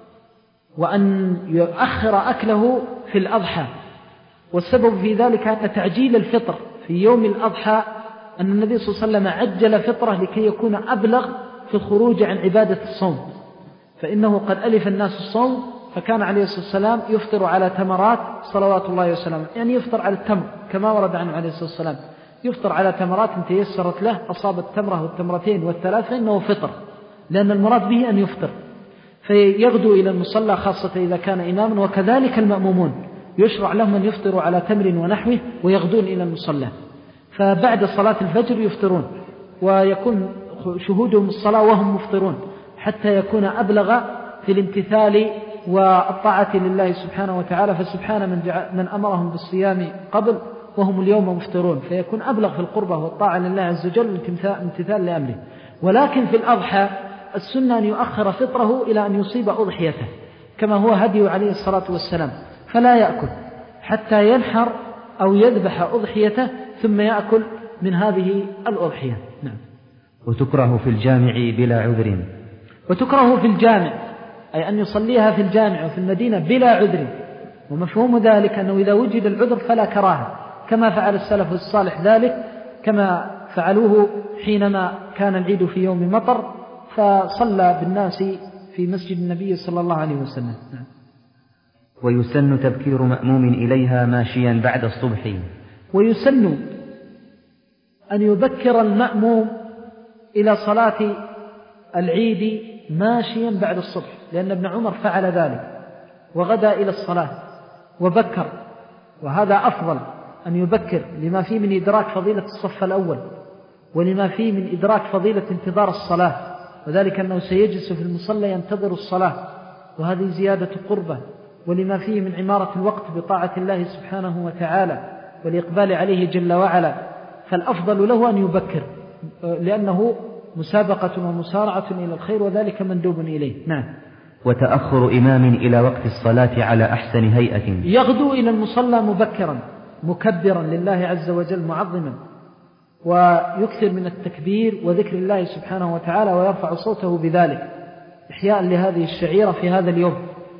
وأن يؤخر أكله في الأضحى. والسبب في ذلك أن تعجيل الفطر في يوم الأضحى أن النبي صلى الله عليه وسلم عجل فطره لكي يكون أبلغ في الخروج عن عبادة الصوم، فإنه قد ألف الناس الصوم، فكان عليه الصلاة والسلام يفطر على تمرات صلوات الله وسلامه، يعني يفطر على التمر كما ورد عنه عليه الصلاة والسلام، يفطر على تمرات تيسرت له، أصاب التمرة والتمرتين والثلاث فإنه فطر، لأن المراد به أن يفطر، فيغدو إلى المصلى خاصة إذا كان إماما. وكذلك المأمومون يشرع لهم أن يفطروا على تمر ونحوه ويغدون إلى المصلى، فبعد صلاة الفجر يفطرون ويكون شهودهم الصلاة وهم مفطرون حتى يكون أبلغ في الامتثال والطاعة لله سبحانه وتعالى، فسبحان من, من أمرهم بالصيام قبل وهم اليوم مفطرون، فيكون أبلغ في القربة والطاعة لله عز وجل امتثال لأمره. ولكن في الأضحى السنة أن يؤخر فطره إلى أن يصيب أضحيته كما هو هدي عليه الصلاة والسلام، فلا يأكل حتى ينحر أو يذبح أضحيته ثم يأكل من هذه الأضحية. نعم.
وتكره في الجامع بلا عذر.
وتكره في الجامع أي أن يصليها في الجامع وفي المدينة بلا عذر، ومفهوم ذلك أنه إذا وجد العذر فلا كراهة، كما فعل السلف الصالح ذلك، كما فعلوه حينما كان العيد في يوم مطر فصلى بالناس في مسجد النبي صلى الله عليه وسلم. نعم.
ويسن تبكير مأموم إليها ماشيا بعد الصبح.
ويسن أن يبكر المأموم إلى صلاة العيد ماشيا بعد الصبح، لأن ابن عمر فعل ذلك وغدا إلى الصلاة، وبكر، وهذا أفضل أن يبكر لما فيه من إدراك فضيلة الصف الأول، ولما فيه من إدراك فضيلة انتظار الصلاة، وذلك أنه سيجلس في المصلى ينتظر الصلاة، وهذه زيادة قربة، ولما فيه من عمارة الوقت بطاعة الله سبحانه وتعالى والإقبال عليه جل وعلا. فالأفضل له أن يبكر، لأنه مسابقة ومسارعة إلى الخير، وذلك مندوب إليه. نعم.
وتأخر إمام إلى وقت الصلاة على أحسن هيئة.
يغدو إلى المصلى مبكرا مكبرا لله عز وجل معظما، ويكثر من التكبير وذكر الله سبحانه وتعالى، ويرفع صوته بذلك إحياء لهذه الشعيرة في هذا اليوم،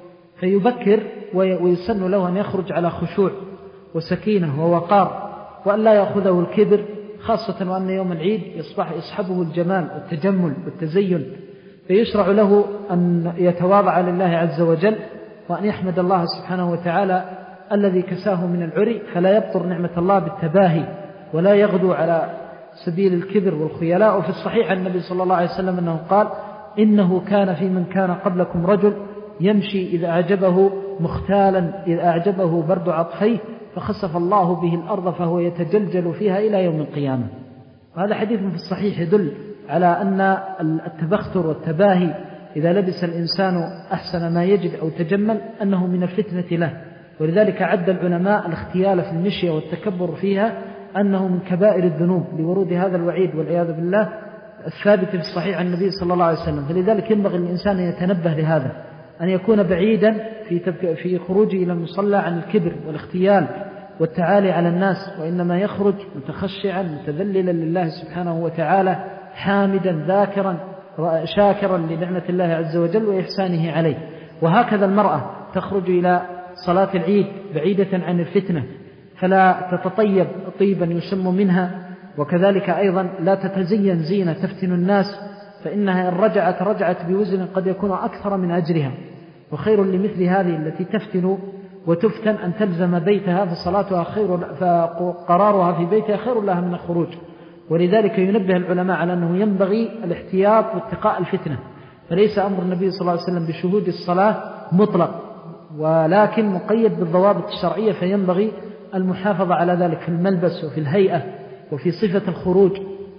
فيبكر ويسن له أن يخرج على خشوع وسكينة ووقار، وأن لا يأخذه الكبر، خاصة وأن يوم العيد يصبح يصحبه الجمال والتجمل والتزين، فيشرع له أن يتواضع لله عز وجل، وأن يحمد الله سبحانه وتعالى الذي كساه من العري، فلا يبطر نعمة الله بالتباهي، ولا يغدو على سبيل الكبر والخيلاء. وفي الصحيح عن النبي صلى الله عليه وسلم أنه قال: إنه كان في من كان قبلكم رجل يمشي إذا أعجبه مختالا إذا أعجبه برد عطفيه فخسف الله به الأرض فهو يتجلجل فيها إلى يوم القيامة. وهذا حديث في الصحيح يدل على أن التبختر والتباهي إذا لبس الإنسان أحسن ما يجد أو تجمل أنه من الفتنة له، ولذلك عد العلماء الاختيال في المشية والتكبر فيها أنه من كبائر الذنوب، لورود هذا الوعيد والعياذ بالله الثابت في الصحيح عن النبي صلى الله عليه وسلم. فلذلك ينبغي الإنسان أن يتنبه لهذا، أن يكون بعيدا في في خروجه إلى المصلى عن الكبر والاختيال والتعالي على الناس، وإنما يخرج متخشعا متذللا لله سبحانه وتعالى، حامدا ذاكرا شاكرا لنعمة الله عز وجل وإحسانه عليه. وهكذا المرأة تخرج إلى صلاة العيد بعيدة عن الفتنة، فلا تتطيب طيبا يسم منها، وكذلك أيضا لا تتزين زينة تفتن الناس، فإنها إن رجعت رجعت بوزن قد يكون أكثر من أجرها. وخير لمثل هذه التي تفتن وتفتن أن تلزم بيتها، فصلاتها خير، فقرارها في بيتها خير لها من الخروج. ولذلك ينبه العلماء على أنه ينبغي الاحتياط واتقاء الفتنة، فليس أمر النبي صلى الله عليه وسلم بشهود الصلاة مطلق، ولكن مقيد بالضوابط الشرعية، فينبغي المحافظة على ذلك في الملبس وفي الهيئة وفي صفة الخروج،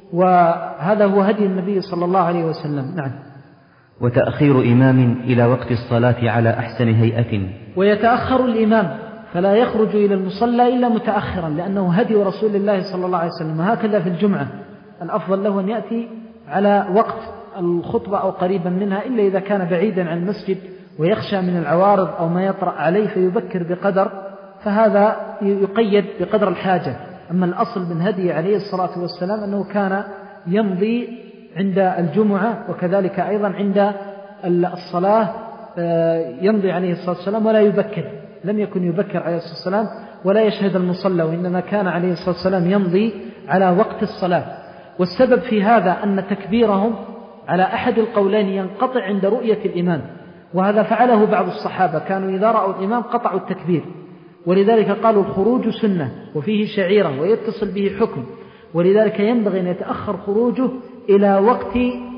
وهذا هو هدي النبي صلى الله عليه وسلم. نعم.
وتأخير إمام إلى وقت الصلاة على أحسن هيئة.
ويتأخر الإمام فلا يخرج إلى المصلى إلا متأخرا، لأنه هدي رسول الله صلى الله عليه وسلم. وهكذا في الجمعة الأفضل له أن يأتي على وقت الخطبة أو قريبا منها، إلا إذا كان بعيدا عن المسجد ويخشى من العوارض أو ما يطرأ عليه فيبكر بقدر، فهذا يقيد بقدر الحاجة. أما الأصل من هدي عليه الصلاة والسلام أنه كان يمضي عند الجمعة، وكذلك أيضا عند الصلاة يمضي عليه الصلاة والسلام ولا يبكر، لم يكن يبكر عليه الصلاة والسلام ولا يشهد المصلى، وإنما كان عليه الصلاة والسلام يمضي على وقت الصلاة. والسبب في هذا أن تكبيرهم على أحد القولين ينقطع عند رؤية الإمام، وهذا فعله بعض الصحابة، كانوا إذا رأوا الإمام قطعوا التكبير، ولذلك قالوا الخروج سنة وفيه شعيرة ويتصل به حكم، ولذلك ينبغي أن يتأخر خروجه إلى وقت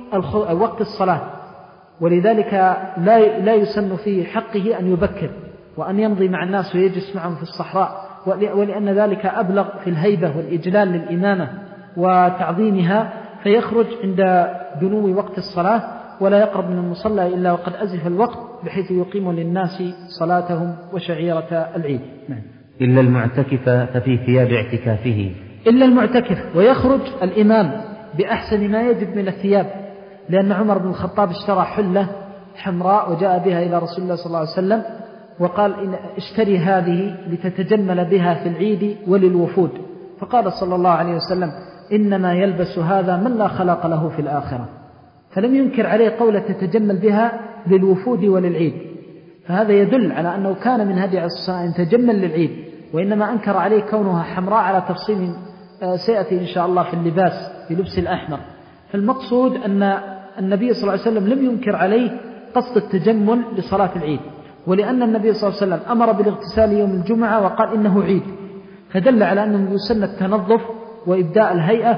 وقت الصلاة، ولذلك لا لا يسن في حقه أن يبكر وأن يمضي مع الناس ويجلس معهم في الصحراء، ولأن ذلك أبلغ في الهيبة والإجلال للإمامة وتعظيمها، فيخرج عند دنو وقت الصلاة ولا يقرب من المصلى إلا وقد أزف الوقت، بحيث يقيم للناس صلاتهم وشعيرة العيد.
إلا المعتكف ففي ثياب اعتكافه.
إلا المعتكف، ويخرج الإمام بأحسن ما يجد من الثياب، لأن عمر بن الخطاب اشترى حلة حمراء وجاء بها إلى رسول الله صلى الله عليه وسلم وقال إن اشتري هذه لتتجمل بها في العيد وللوفود، فقال صلى الله عليه وسلم إنما يلبس هذا من لا خلق له في الآخرة، فلم ينكر عليه قولة تتجمل بها للوفود وللعيد، فهذا يدل على أنه كان من هدي الصلاة أن تجمل للعيد، وإنما أنكر عليه كونها حمراء على تفصيل سيأتي إن شاء الله في اللباس في لبس الأحمر. فالمقصود أن النبي صلى الله عليه وسلم لم ينكر عليه قصد التجمل لصلاة العيد، ولأن النبي صلى الله عليه وسلم أمر بالاغتسال يوم الجمعة وقال إنه عيد، فدل على أنه يسن التنظف وإبداء الهيئة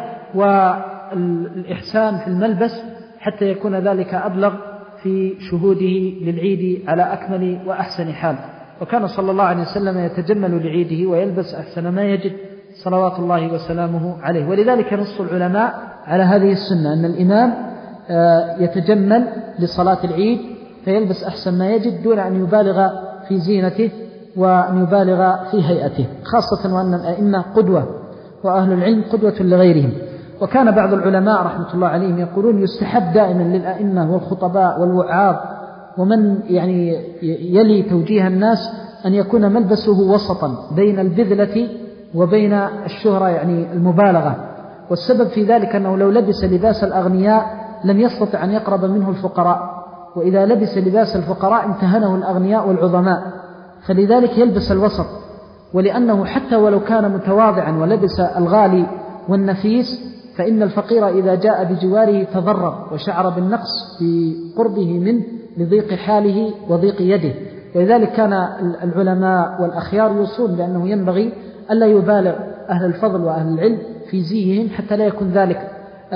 والإحسان في الملبس حتى يكون ذلك أبلغ في شهوده للعيد على أكمل وأحسن حال. وكان صلى الله عليه وسلم يتجمل لعيده ويلبس أحسن ما يجد صلوات الله وسلامه عليه. ولذلك نص العلماء على هذه السنة أن الإمام يتجمل لصلاة العيد فيلبس أحسن ما يجد دون أن يبالغ في زينته وأن يبالغ في هيئته، خاصة وأن الأئمة قدوة وأهل العلم قدوة لغيرهم. وكان بعض العلماء رحمة الله عليهم يقولون يستحب دائما للأئمة والخطباء والوعاظ ومن يعني يلي توجيه الناس أن يكون ملبسه وسطا بين البذلة وبين الشهرة يعني المبالغة. والسبب في ذلك أنه لو لبس لباس الأغنياء لم يستطع أن يقرب منه الفقراء، وإذا لبس لباس الفقراء امتهنه الأغنياء والعظماء، فلذلك يلبس الوسط. ولأنه حتى ولو كان متواضعا ولبس الغالي والنفيس فإن الفقير إذا جاء بجواره تضرر وشعر بالنقص في قربه منه لضيق حاله وضيق يده. ولذلك كان العلماء والأخيار يوصون بأنه ينبغي ألا يبالغ أهل الفضل وأهل العلم في زيهم حتى لا يكون ذلك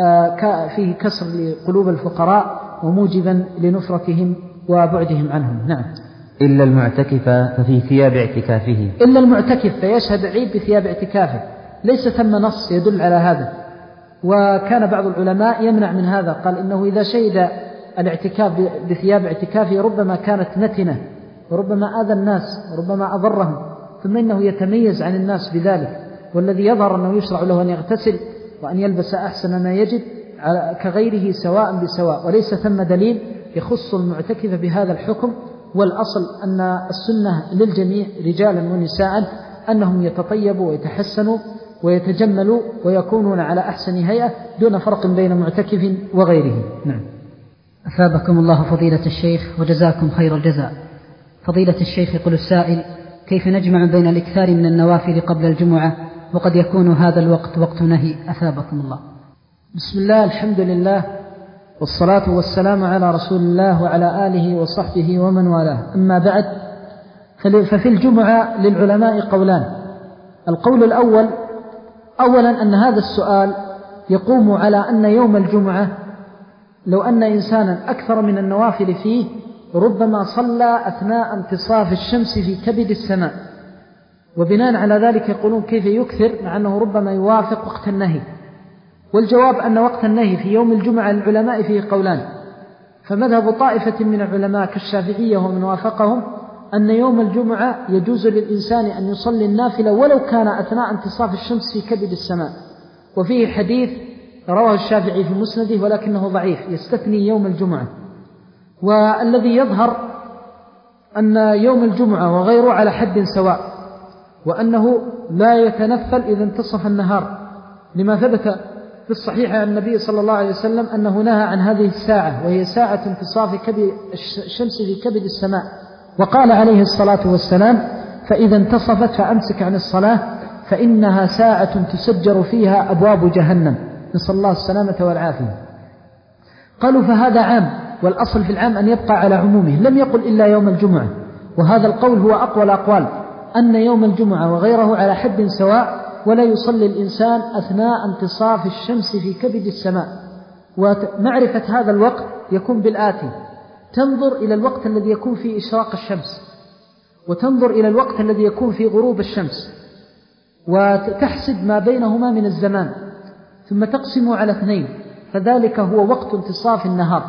فيه كسر لقلوب الفقراء وموجبا لنفرتهم وبعدهم عنهم. نعم.
إلا المعتكف ففي ثياب اعتكافه.
إلا المعتكف فيشهد العيد بثياب اعتكافه، ليس ثم نص يدل على هذا. وكان بعض العلماء يمنع من هذا، قال إنه إذا شهد الاعتكاف بثياب اعتكافه ربما كانت نتنة وربما آذى الناس وربما أضرهم، ثم إنه يتميز عن الناس بذلك، والذي يظهر أنه يشرع له أن يغتسل وأن يلبس أحسن ما يجد كغيره سواء بسواء، وليس ثم دليل يخص المعتكف بهذا الحكم. والأصل أن السنة للجميع رجالا ونساء أنهم يتطيبوا ويتحسنوا ويتجملوا ويكونون على أحسن هيئة دون فرق بين معتكف وغيره. نعم.
أثابكم الله فضيلة الشيخ وجزاكم خير الجزاء. فضيلة الشيخ يقول السائل: كيف نجمع بين الإكثار من النوافل قبل الجمعة وقد يكون هذا الوقت وقت نهي؟ أثابكم الله.
بسم الله، الحمد لله، والصلاة والسلام على رسول الله وعلى آله وصحبه ومن والاه. أما بعد، ففي الجمعة للعلماء قولان. القول الأول أولا أن هذا السؤال يقوم على أن يوم الجمعة لو أن إنسانا أكثر من النوافل فيه ربما صلى أثناء انتصاف الشمس في كبد السماء، وبناء على ذلك يقولون كيف يكثر مع أنه ربما يوافق وقت النهي. والجواب أن وقت النهي في يوم الجمعة للعلماء فيه قولان. فمذهب طائفة من العلماء كالشافعية ومن وافقهم أن يوم الجمعة يجوز للإنسان أن يصلي النافلة ولو كان أثناء انتصاف الشمس في كبد السماء. وفيه حديث رواه الشافعي في مسنده ولكنه ضعيف يستثني يوم الجمعة. والذي يظهر أن يوم الجمعة وغيره على حد سواء، وأنه لا يتنفل إذا انتصف النهار، لما ثبت في الصحيح عن النبي صلى الله عليه وسلم أنه نهى عن هذه الساعة، وهي ساعة انتصاف كبد الشمس في كبد السماء. وقال عليه الصلاة والسلام: فإذا انتصفت فأمسك عن الصلاة فإنها ساعة تسجر فيها أبواب جهنم، نسأل الله السلامة والعافية. قالوا فهذا عام، والأصل في العام أن يبقى على عمومه، لم يقل إلا يوم الجمعة. وهذا القول هو أقوى الأقوال، أن يوم الجمعة وغيره على حد سواء، ولا يصلي الإنسان أثناء انتصاف الشمس في كبد السماء. ومعرفة هذا الوقت يكون بالآتي: تنظر إلى الوقت الذي يكون فيه إشراق الشمس، وتنظر إلى الوقت الذي يكون فيه غروب الشمس، وتحسب ما بينهما من الزمان، ثم تقسم على اثنين، فذلك هو وقت انتصاف النهار.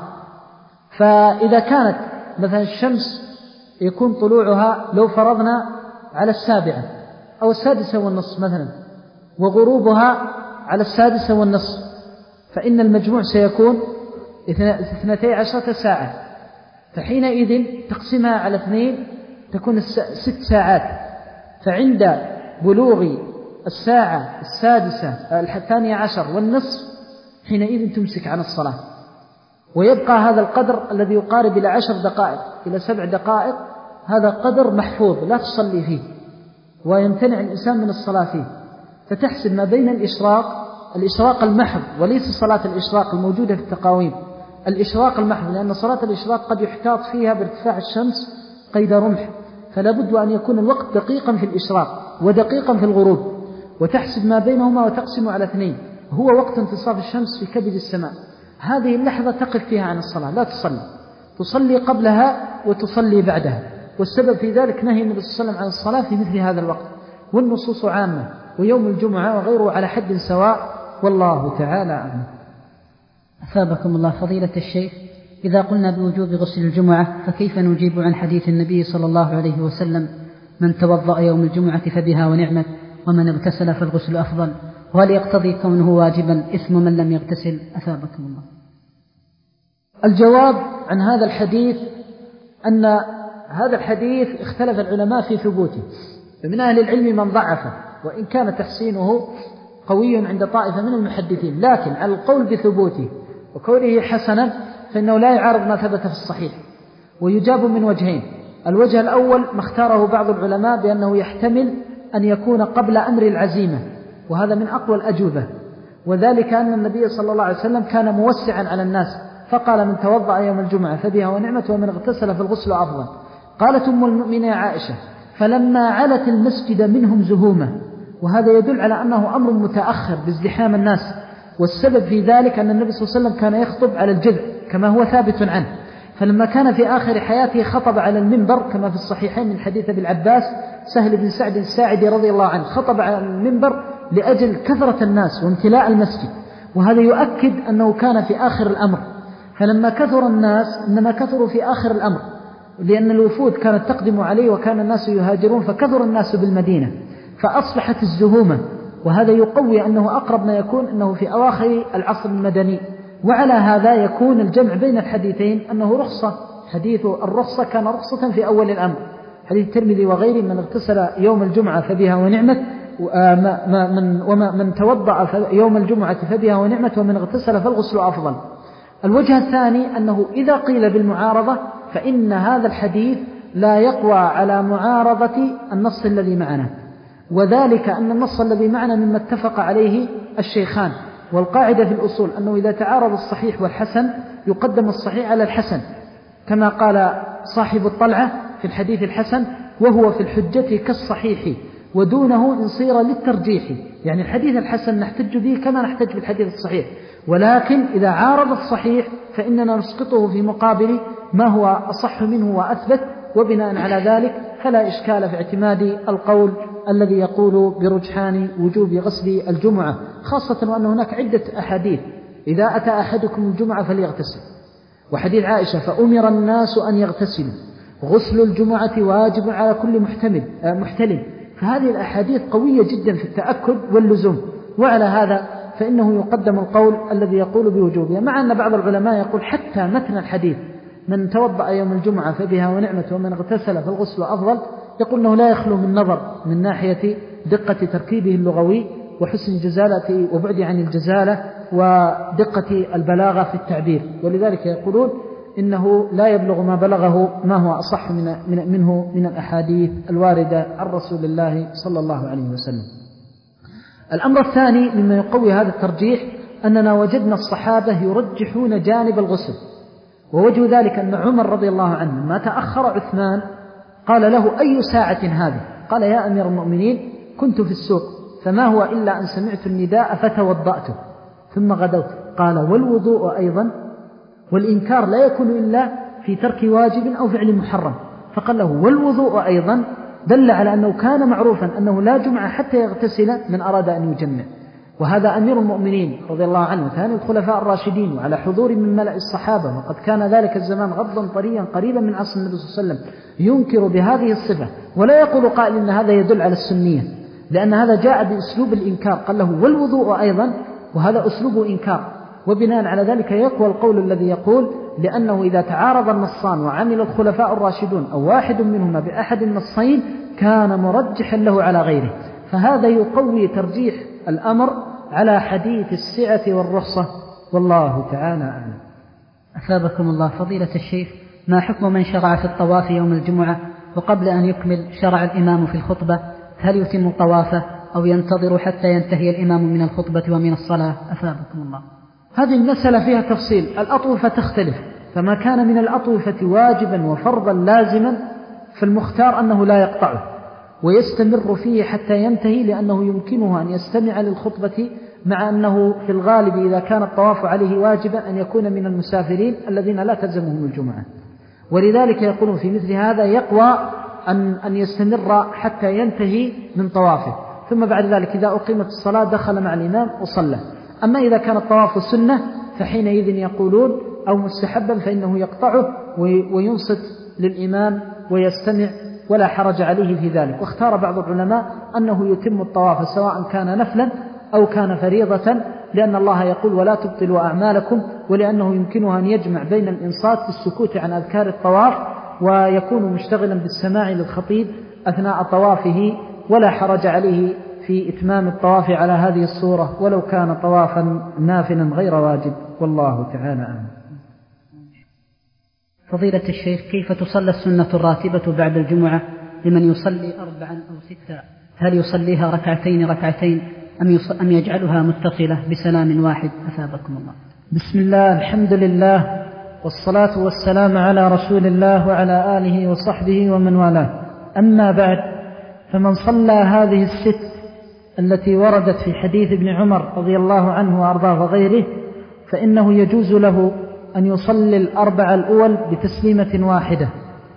فإذا كانت مثلا الشمس يكون طلوعها لو فرضنا على السابعة أو السادسة والنصف مثلا، وغروبها على السادسة والنصف، فإن المجموع سيكون اثنتي عشرة ساعة. فحينئذ تقسمها على اثنين تكون ست ساعات. فعند بلوغ الساعة السادسة الثانية عشر والنصف حينئذ تمسك عن الصلاة، ويبقى هذا القدر الذي يقارب إلى عشر دقائق إلى سبع دقائق، هذا قدر محفوظ لا تصلي فيه ويمتنع الإنسان من الصلاة فيه. فتحسب ما بين الإشراق الإشراق المحض، وليس صلاة الإشراق الموجودة في التقاويم، الإشراق المحض، لأن صلاة الإشراق قد يحتاط فيها بارتفاع الشمس قيد رمح، فلا بد أن يكون الوقت دقيقا في الإشراق ودقيقا في الغروب، وتحسب ما بينهما وتقسم على اثنين، هو وقت انتصاف الشمس في كبد السماء. هذه اللحظة تقف فيها عن الصلاة، لا تصلي، تصلي قبلها وتصلي بعدها. والسبب في ذلك نهي النبي صلى الله عليه وسلم عن الصلاة في مثل هذا الوقت، والنصوص عامة، ويوم الجمعة وغيره على حد سواء، والله تعالى أعلم.
أثابكم الله فضيلة الشيخ، إذا قلنا بوجوب غسل الجمعة فكيف نجيب عن حديث النبي صلى الله عليه وسلم من توضأ يوم الجمعة فبها ونعمت ومن اغتسل فالغسل أفضل، وهل يقتضي كونه واجبا إثم من لم يغتسل؟ أثابكم الله.
الجواب عن هذا الحديث أن هذا الحديث اختلف العلماء في ثبوته، فمن أهل العلم من ضعفه وإن كان تحسينه قوي عند طائفة من المحدثين، لكن على القول بثبوته وكونه حسنا فإنه لا يعارض ما ثبت في الصحيح، ويجاب من وجهين. الوجه الأول ما اختاره بعض العلماء بأنه يحتمل أن يكون قبل أمر العزيمة، وهذا من أقوى الأجوبة، وذلك أن النبي صلى الله عليه وسلم كان موسعا على الناس فقال من توضأ يوم الجمعة فبها ونعمت ومن اغتسل فالغسل أفضل. قالت أم المؤمنين عائشة فلما علت المسجد منهم زهومة، وهذا يدل على أنه أمر متأخر بازدحام الناس، والسبب في ذلك أن النبي صلى الله عليه وسلم كان يخطب على الجذع كما هو ثابت عنه، فلما كان في آخر حياته خطب على المنبر كما في الصحيحين من حديث أبي العباس سهل بن سعد الساعدي رضي الله عنه، خطب على المنبر لأجل كثرة الناس وامتلاء المسجد، وهذا يؤكد أنه كان في آخر الأمر. فلما كثر الناس إنما كثروا في آخر الأمر، لأن الوفود كانت تقدم عليه وكان الناس يهاجرون فكثر الناس بالمدينة فأصبحت الزهومة، وهذا يقوي أنه أقرب ما يكون أنه في أواخر العصر المدني. وعلى هذا يكون الجمع بين الحديثين أنه رخصة، حديث الرخصة كان رخصة في أول الأمر، حديث الترمذي وغيره من اغتسل يوم الجمعة فبها ونعمت من وما من توضأ يوم الجمعة فبها ونعمت ومن اغتسل فالغسل أفضل. الوجه الثاني أنه إذا قيل بالمعارضة فإن هذا الحديث لا يقوى على معارضة النص الذي معنا، وذلك أن النص الذي معنا مما اتفق عليه الشيخان، والقاعدة في الأصول أنه إذا تعارض الصحيح والحسن يقدم الصحيح على الحسن، كما قال صاحب الطلعة في الحديث الحسن وهو في الحجة كالصحيح ودونه إن صير للترجيح، يعني الحديث الحسن نحتج به كما نحتج بالحديث الصحيح، ولكن إذا عارض الصحيح فإننا نسقطه في مقابل ما هو أصح منه وأثبت، وبناء على ذلك فلا إشكال في اعتماد القول الذي يقول برجحان وجوب غسل الجمعة، خاصة وأن هناك عدة أحاديث إذا أتى أحدكم الجمعة فليغتسل، وحديث عائشة فأمر الناس أن يغتسلوا، غسل الجمعة واجب على كل محتمل محتلم، فهذه الأحاديث قوية جدا في التأكد واللزوم، وعلى هذا فإنه يقدم القول الذي يقول بوجوبها، مع أن بعض العلماء يقول حتى متن الحديث من توضأ يوم الجمعة فبها ونعمت ومن اغتسل فالغسل أفضل يقول أنه لا يخلو من نظر من ناحية دقة تركيبه اللغوي وحسن جزالة وبعد عن الجزالة ودقة البلاغة في التعبير، ولذلك يقولون إنه لا يبلغ ما بلغه ما هو أصح من منه من الأحاديث الواردة عن رسول الله صلى الله عليه وسلم. الأمر الثاني مما يقوي هذا الترجيح أننا وجدنا الصحابة يرجحون جانب الغسل، ووجه ذلك أن عمر رضي الله عنه ما تأخر عثمان قال له أي ساعة هذه؟ قال يا أمير المؤمنين كنت في السوق فما هو إلا أن سمعت النداء فتوضأت ثم غدوت. قال والوضوء أيضا، والإنكار لا يكون إلا في ترك واجب أو فعل محرم، فقال له والوضوء أيضا، دل على أنه كان معروفا أنه لا جمعة حتى يغتسل من أراد أن يجمع، وهذا أمير المؤمنين رضي الله عنه ثاني الخلفاء الراشدين وعلى حضور من ملأ الصحابة، وقد كان ذلك الزمان غضا طريا قريبا من عصر النبي صلى الله عليه وسلم، ينكر بهذه الصفة، ولا يقول قائل إن هذا يدل على السنية، لأن هذا جاء بأسلوب الإنكار، قال له والوضوء أيضا، وهذا أسلوب إنكار، وبناء على ذلك يقوى القول الذي يقول لأنه إذا تعارض النصان وعمل الخلفاء الراشدون أو واحد منهما بأحد النصين كان مرجحا له على غيره، فهذا يقوي ترجيح الأمر على حديث السعة والرخصة، والله تعالى أعلم.
أثابكم الله فضيلة الشيخ، ما حكم من شرع في الطواف يوم الجمعة وقبل أن يكمل شرع الإمام في الخطبة، هل يتم طوافه أو ينتظر حتى ينتهي الإمام من الخطبة ومن الصلاة؟ أثابكم الله.
هذه المسألة فيها تفصيل، الأطوفة تختلف، فما كان من الأطوفة واجبا وفرضا لازما فالمختار أنه لا يقطعه ويستمر فيه حتى ينتهي، لأنه يمكنه أن يستمع للخطبة، مع أنه في الغالب إذا كان الطواف عليه واجبا أن يكون من المسافرين الذين لا تلزمهم الجمعة. ولذلك يقولون في مثل هذا يقوى أن, أن يستمر حتى ينتهي من طوافه، ثم بعد ذلك إذا أقيمت الصلاة دخل مع الإمام وصلى. أما إذا كان الطواف سنة فحينئذ يقولون أو مستحبا فإنه يقطعه وينصت للإمام ويستمع ولا حرج عليه في ذلك. واختار بعض العلماء أنه يتم الطواف سواء كان نفلا أو كان فريضة، لأن الله يقول ولا تبطلوا أعمالكم، ولأنه يمكنه أن يجمع بين الإنصات بالسكوت عن أذكار الطواف ويكون مشتغلا بالسماع للخطيب أثناء طوافه، ولا حرج عليه في إتمام الطواف على هذه الصورة ولو كان طوافا نافلا غير واجب، والله تعالى أعلم.
فضيلة الشيخ، كيف تصلى السنة الراتبة بعد الجمعة لمن يصلي أربعا أو ستا؟ هل يصليها ركعتين ركعتين أم, أم يجعلها متصلة بسلام واحد؟ أثابكم الله.
بسم الله، الحمد لله، والصلاة والسلام على رسول الله وعلى آله وصحبه ومن والاه. أما بعد، فمن صلى هذه الست التي وردت في حديث ابن عمر رضي الله عنه وأرضاه وغيره، فإنه يجوز له أن يصلي الأربع الأول بتسليمة واحدة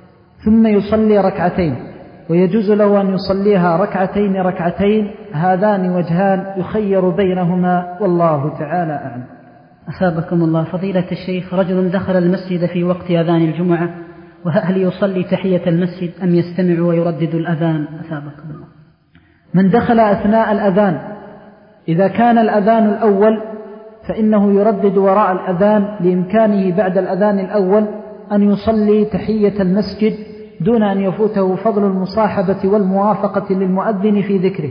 ثم يصلي ركعتين، ويجوز له أن يصليها ركعتين ركعتين، هذان وجهان يخير بينهما، والله تعالى أعلم.
أثابكم الله. فضيلة الشيخ، رجل دخل المسجد في وقت أذان الجمعة، وهل يصلي تحية المسجد أم يستمع ويردد الأذان؟ أثابكم الله.
من دخل أثناء الأذان إذا كان الأذان الأول فإنه يردد وراء الأذان لإمكانه بعد الأذان الأول أن يصلي تحية المسجد دون أن يفوته فضل المصاحبة والموافقة للمؤذن في ذكره.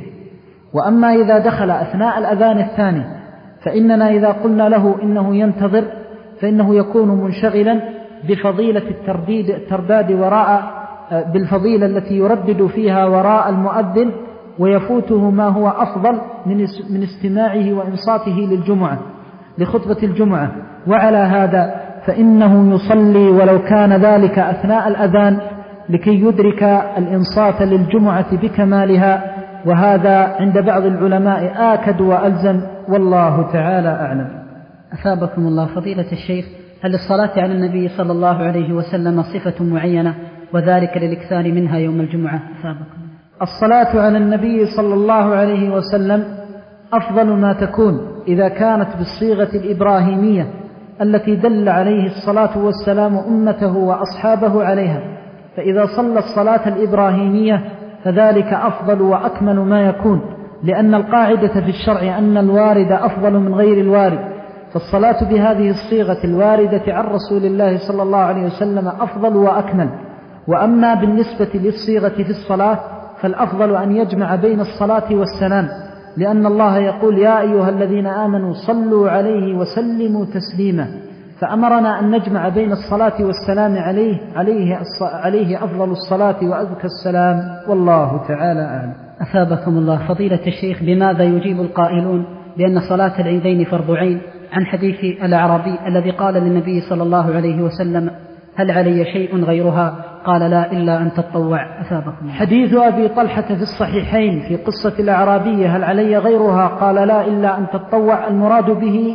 وأما إذا دخل أثناء الأذان الثاني فإننا إذا قلنا له إنه ينتظر فإنه يكون منشغلا بفضيلة الترديد الترداد وراء بالفضيلة التي يردد فيها وراء المؤذن، ويفوته ما هو أفضل من استماعه وإنصاته للجمعة لخطبة الجمعة. وعلى هذا فإنه يصلي ولو كان ذلك أثناء الأذان لكي يدرك الإنصات للجمعة بكمالها، وهذا عند بعض العلماء آكد وألزم، والله تعالى أعلم.
أثابكم الله. فضيلة الشيخ، هل الصلاة على النبي صلى الله عليه وسلم صفة معينة وذلك للإكثار منها يوم الجمعة؟ أثابكم.
الصلاة على النبي صلى الله عليه وسلم أفضل ما تكون إذا كانت بالصيغة الإبراهيمية التي دل عليه الصلاة والسلام أمته وأصحابه عليها، فإذا صلى الصلاة الإبراهيمية فذلك أفضل وأكمل ما يكون، لأن القاعدة في الشرع أن الوارد أفضل من غير الوارد، فالصلاة بهذه الصيغة الواردة عن رسول الله صلى الله عليه وسلم أفضل وأكمل. وأما بالنسبة للصيغة في الصلاة فالأفضل أن يجمع بين الصلاة والسلام، لأن الله يقول يا أيها الذين آمنوا صلوا عليه وسلموا تسليما، فأمرنا أن نجمع بين الصلاة والسلام عليه عليه, عليه أفضل الصلاة وأزكى السلام، والله تعالى أعلم.
أثابكم الله. فضيلة الشيخ، بماذا يجيب القائلون بأن صلاة العيدين فرض عين عن حديث الأعرابي الذي قال للنبي صلى الله عليه وسلم هل علي شيء غيرها؟ قال لا إلا أن تطوع. أثابكم.
حديث أبي طلحة في الصحيحين في قصة الأعرابية هل علي غيرها؟ قال لا إلا أن تطوع، المراد به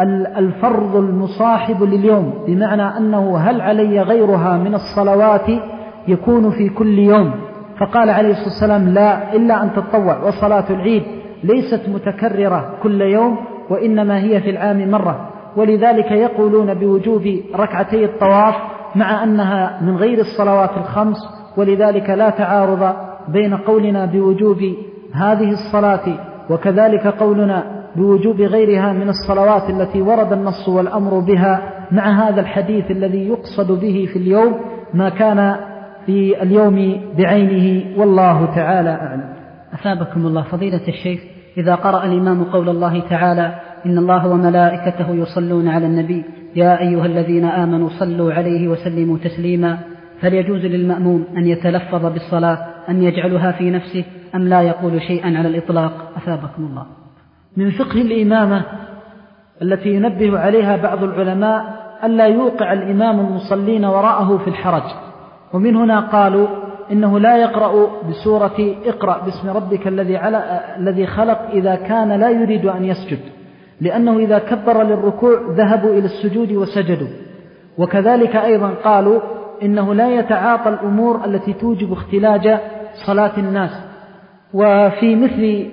الفرض المصاحب لليوم، بمعنى أنه هل علي غيرها من الصلوات يكون في كل يوم، فقال عليه الصلاة والسلام لا إلا أن تطوع. وصلاة العيد ليست متكررة كل يوم وإنما هي في العام مرة، ولذلك يقولون بوجوب ركعتي الطواف مع أنها من غير الصلوات الخمس، ولذلك لا تعارض بين قولنا بوجوب هذه الصلاة وكذلك قولنا بوجوب غيرها من الصلوات التي ورد النص والأمر بها، مع هذا الحديث الذي يقصد به في اليوم ما كان في اليوم بعينه، والله تعالى أعلم.
أثابكم الله. فضيلة الشيخ، إذا قرأ الإمام قول الله تعالى إن الله وملائكته يصلون على النبي يا أيها الذين آمنوا صلوا عليه وسلموا تسليما، هل يجوز للمأموم أن يتلفظ بالصلاة أن يجعلها في نفسه أم لا يقول شيئا على الإطلاق؟ أثابكم الله.
من فقه الإمامة التي ينبه عليها بعض العلماء ألا يوقع الإمام المصلين وراءه في الحرج، ومن هنا قالوا إنه لا يقرأ بسورة اقرأ باسم ربك الذي على الذي خلق إذا كان لا يريد أن يسجد، لأنه إذا كبر للركوع ذهبوا إلى السجود وسجدوا. وكذلك أيضا قالوا إنه لا يتعاطى الأمور التي توجب اختلاج صلاة الناس. وفي مثل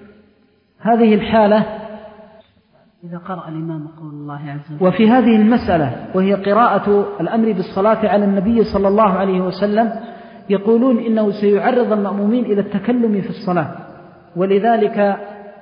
هذه الحالة
إذا قرأ الإمام قول الله عز وجل،
وفي هذه المسألة وهي قراءة الأمر بالصلاة على النبي صلى الله عليه وسلم، يقولون إنه سيعرض المأمومين إلى التكلم في الصلاة، ولذلك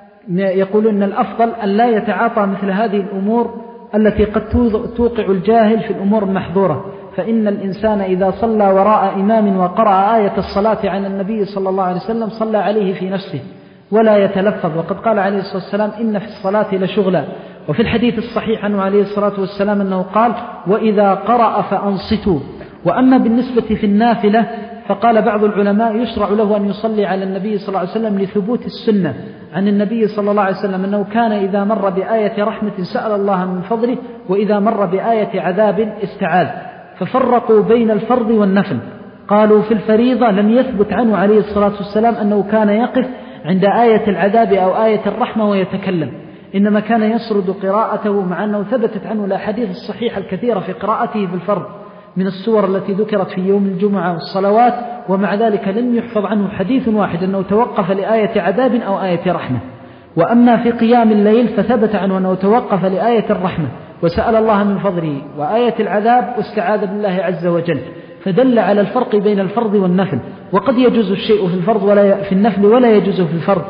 يقولون أن الأفضل أن لا يتعاطى مثل هذه الأمور التي قد توقع الجاهل في الأمور المحظورة. فإن الإنسان إذا صلى وراء إمام وقرأ آية الصلاة على النبي صلى الله عليه وسلم صلى عليه في نفسه ولا يتلفظ، وقد قال عليه الصلاة والسلام إن في الصلاة لشغلا. وفي الحديث الصحيح عنه عليه الصلاة والسلام أنه قال وإذا قرأ فأنصتوا. وأما بالنسبة في النافلة فقال بعض العلماء يشرع له أن يصلي على النبي صلى الله عليه وسلم لثبوت السنة عن النبي صلى الله عليه وسلم أنه كان إذا مر بآية رحمة سأل الله من فضله، وإذا مر بآية عذاب استعاذ. ففرقوا بين الفرض والنفل. قالوا في الفريضة لم يثبت عنه عليه الصلاة والسلام أنه كان يقف عند آية العذاب أو آية الرحمة ويتكلم، إنما كان يسرد قراءته، مع أنه ثبتت عنه الأحاديث الصحيحة الكثيرة في قراءته في الفرض من السور التي ذكرت في يوم الجمعة والصلوات، ومع ذلك لم يحفظ عنه حديث واحد أنه توقف لآية عذاب أو آية رحمة. وأما في قيام الليل فثبت عنه أنه توقف لآية الرحمة وسأل الله من فضله، وآية العذاب واستعاذ بالله عز وجل، فدل على الفرق بين الفرض والنفل. وقد يجوز الشيء في الفرض ولا في النفل ولا يجوز في الفرض،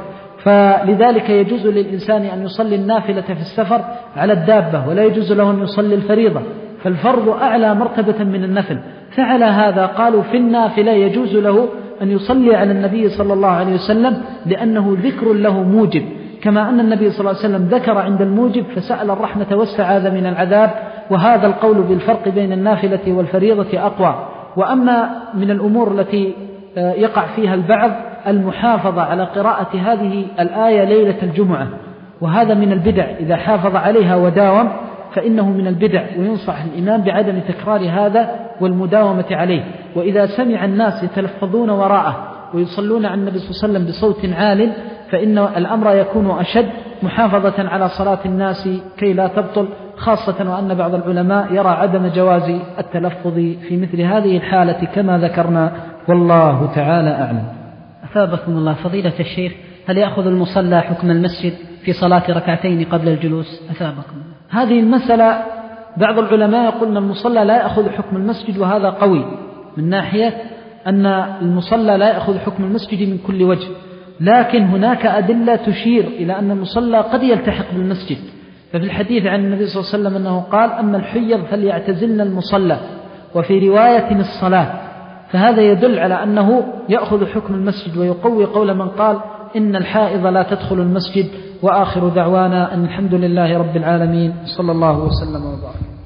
فلذلك يجوز للإنسان أن يصلي النافلة في السفر على الدابة، ولا يجوز له أن يصلي الفريضة، فالفرض أعلى مرتبة من النفل. فعلى هذا قالوا في النافلة يجوز له أن يصلي على النبي صلى الله عليه وسلم لأنه ذكر له موجب، كما أن النبي صلى الله عليه وسلم ذكر عند الموجب فسأل الرحمة واستعاذ من العذاب. وهذا القول بالفرق بين النافلة والفريضة أقوى. وأما من الأمور التي يقع فيها البعض المحافظة على قراءة هذه الآية ليلة الجمعة، وهذا من البدع، إذا حافظ عليها وداوم فإنه من البدع، وينصح الإمام بعدم تكرار هذا والمداومة عليه. وإذا سمع الناس يتلفظون وراءه ويصلون على النبي صلى الله عليه وسلم بصوت عال فإن الأمر يكون أشد محافظة على صلاة الناس كي لا تبطل، خاصة وأن بعض العلماء يرى عدم جواز التلفظ في مثل هذه الحالة كما ذكرنا، والله تعالى أعلم.
أثابكم الله فضيلة الشيخ، هل يأخذ المصلى حكم المسجد في صلاة ركعتين قبل الجلوس؟ أثابكم.
هذه المسألة بعض العلماء يقول أن المصلى لا يأخذ حكم المسجد، وهذا قوي من ناحية أن المصلى لا يأخذ حكم المسجد من كل وجه، لكن هناك أدلة تشير إلى أن المصلى قد يلتحق بالمسجد. ففي الحديث عن النبي صلى الله عليه وسلم أنه قال أما الحيض فليعتزلن المصلى، وفي رواية الصلاة، فهذا يدل على أنه يأخذ حكم المسجد، ويقوي قول من قال إن الحائض لا تدخل المسجد. وآخر دعوانا أن الحمد لله رب العالمين، صلى الله وسلم وبارك.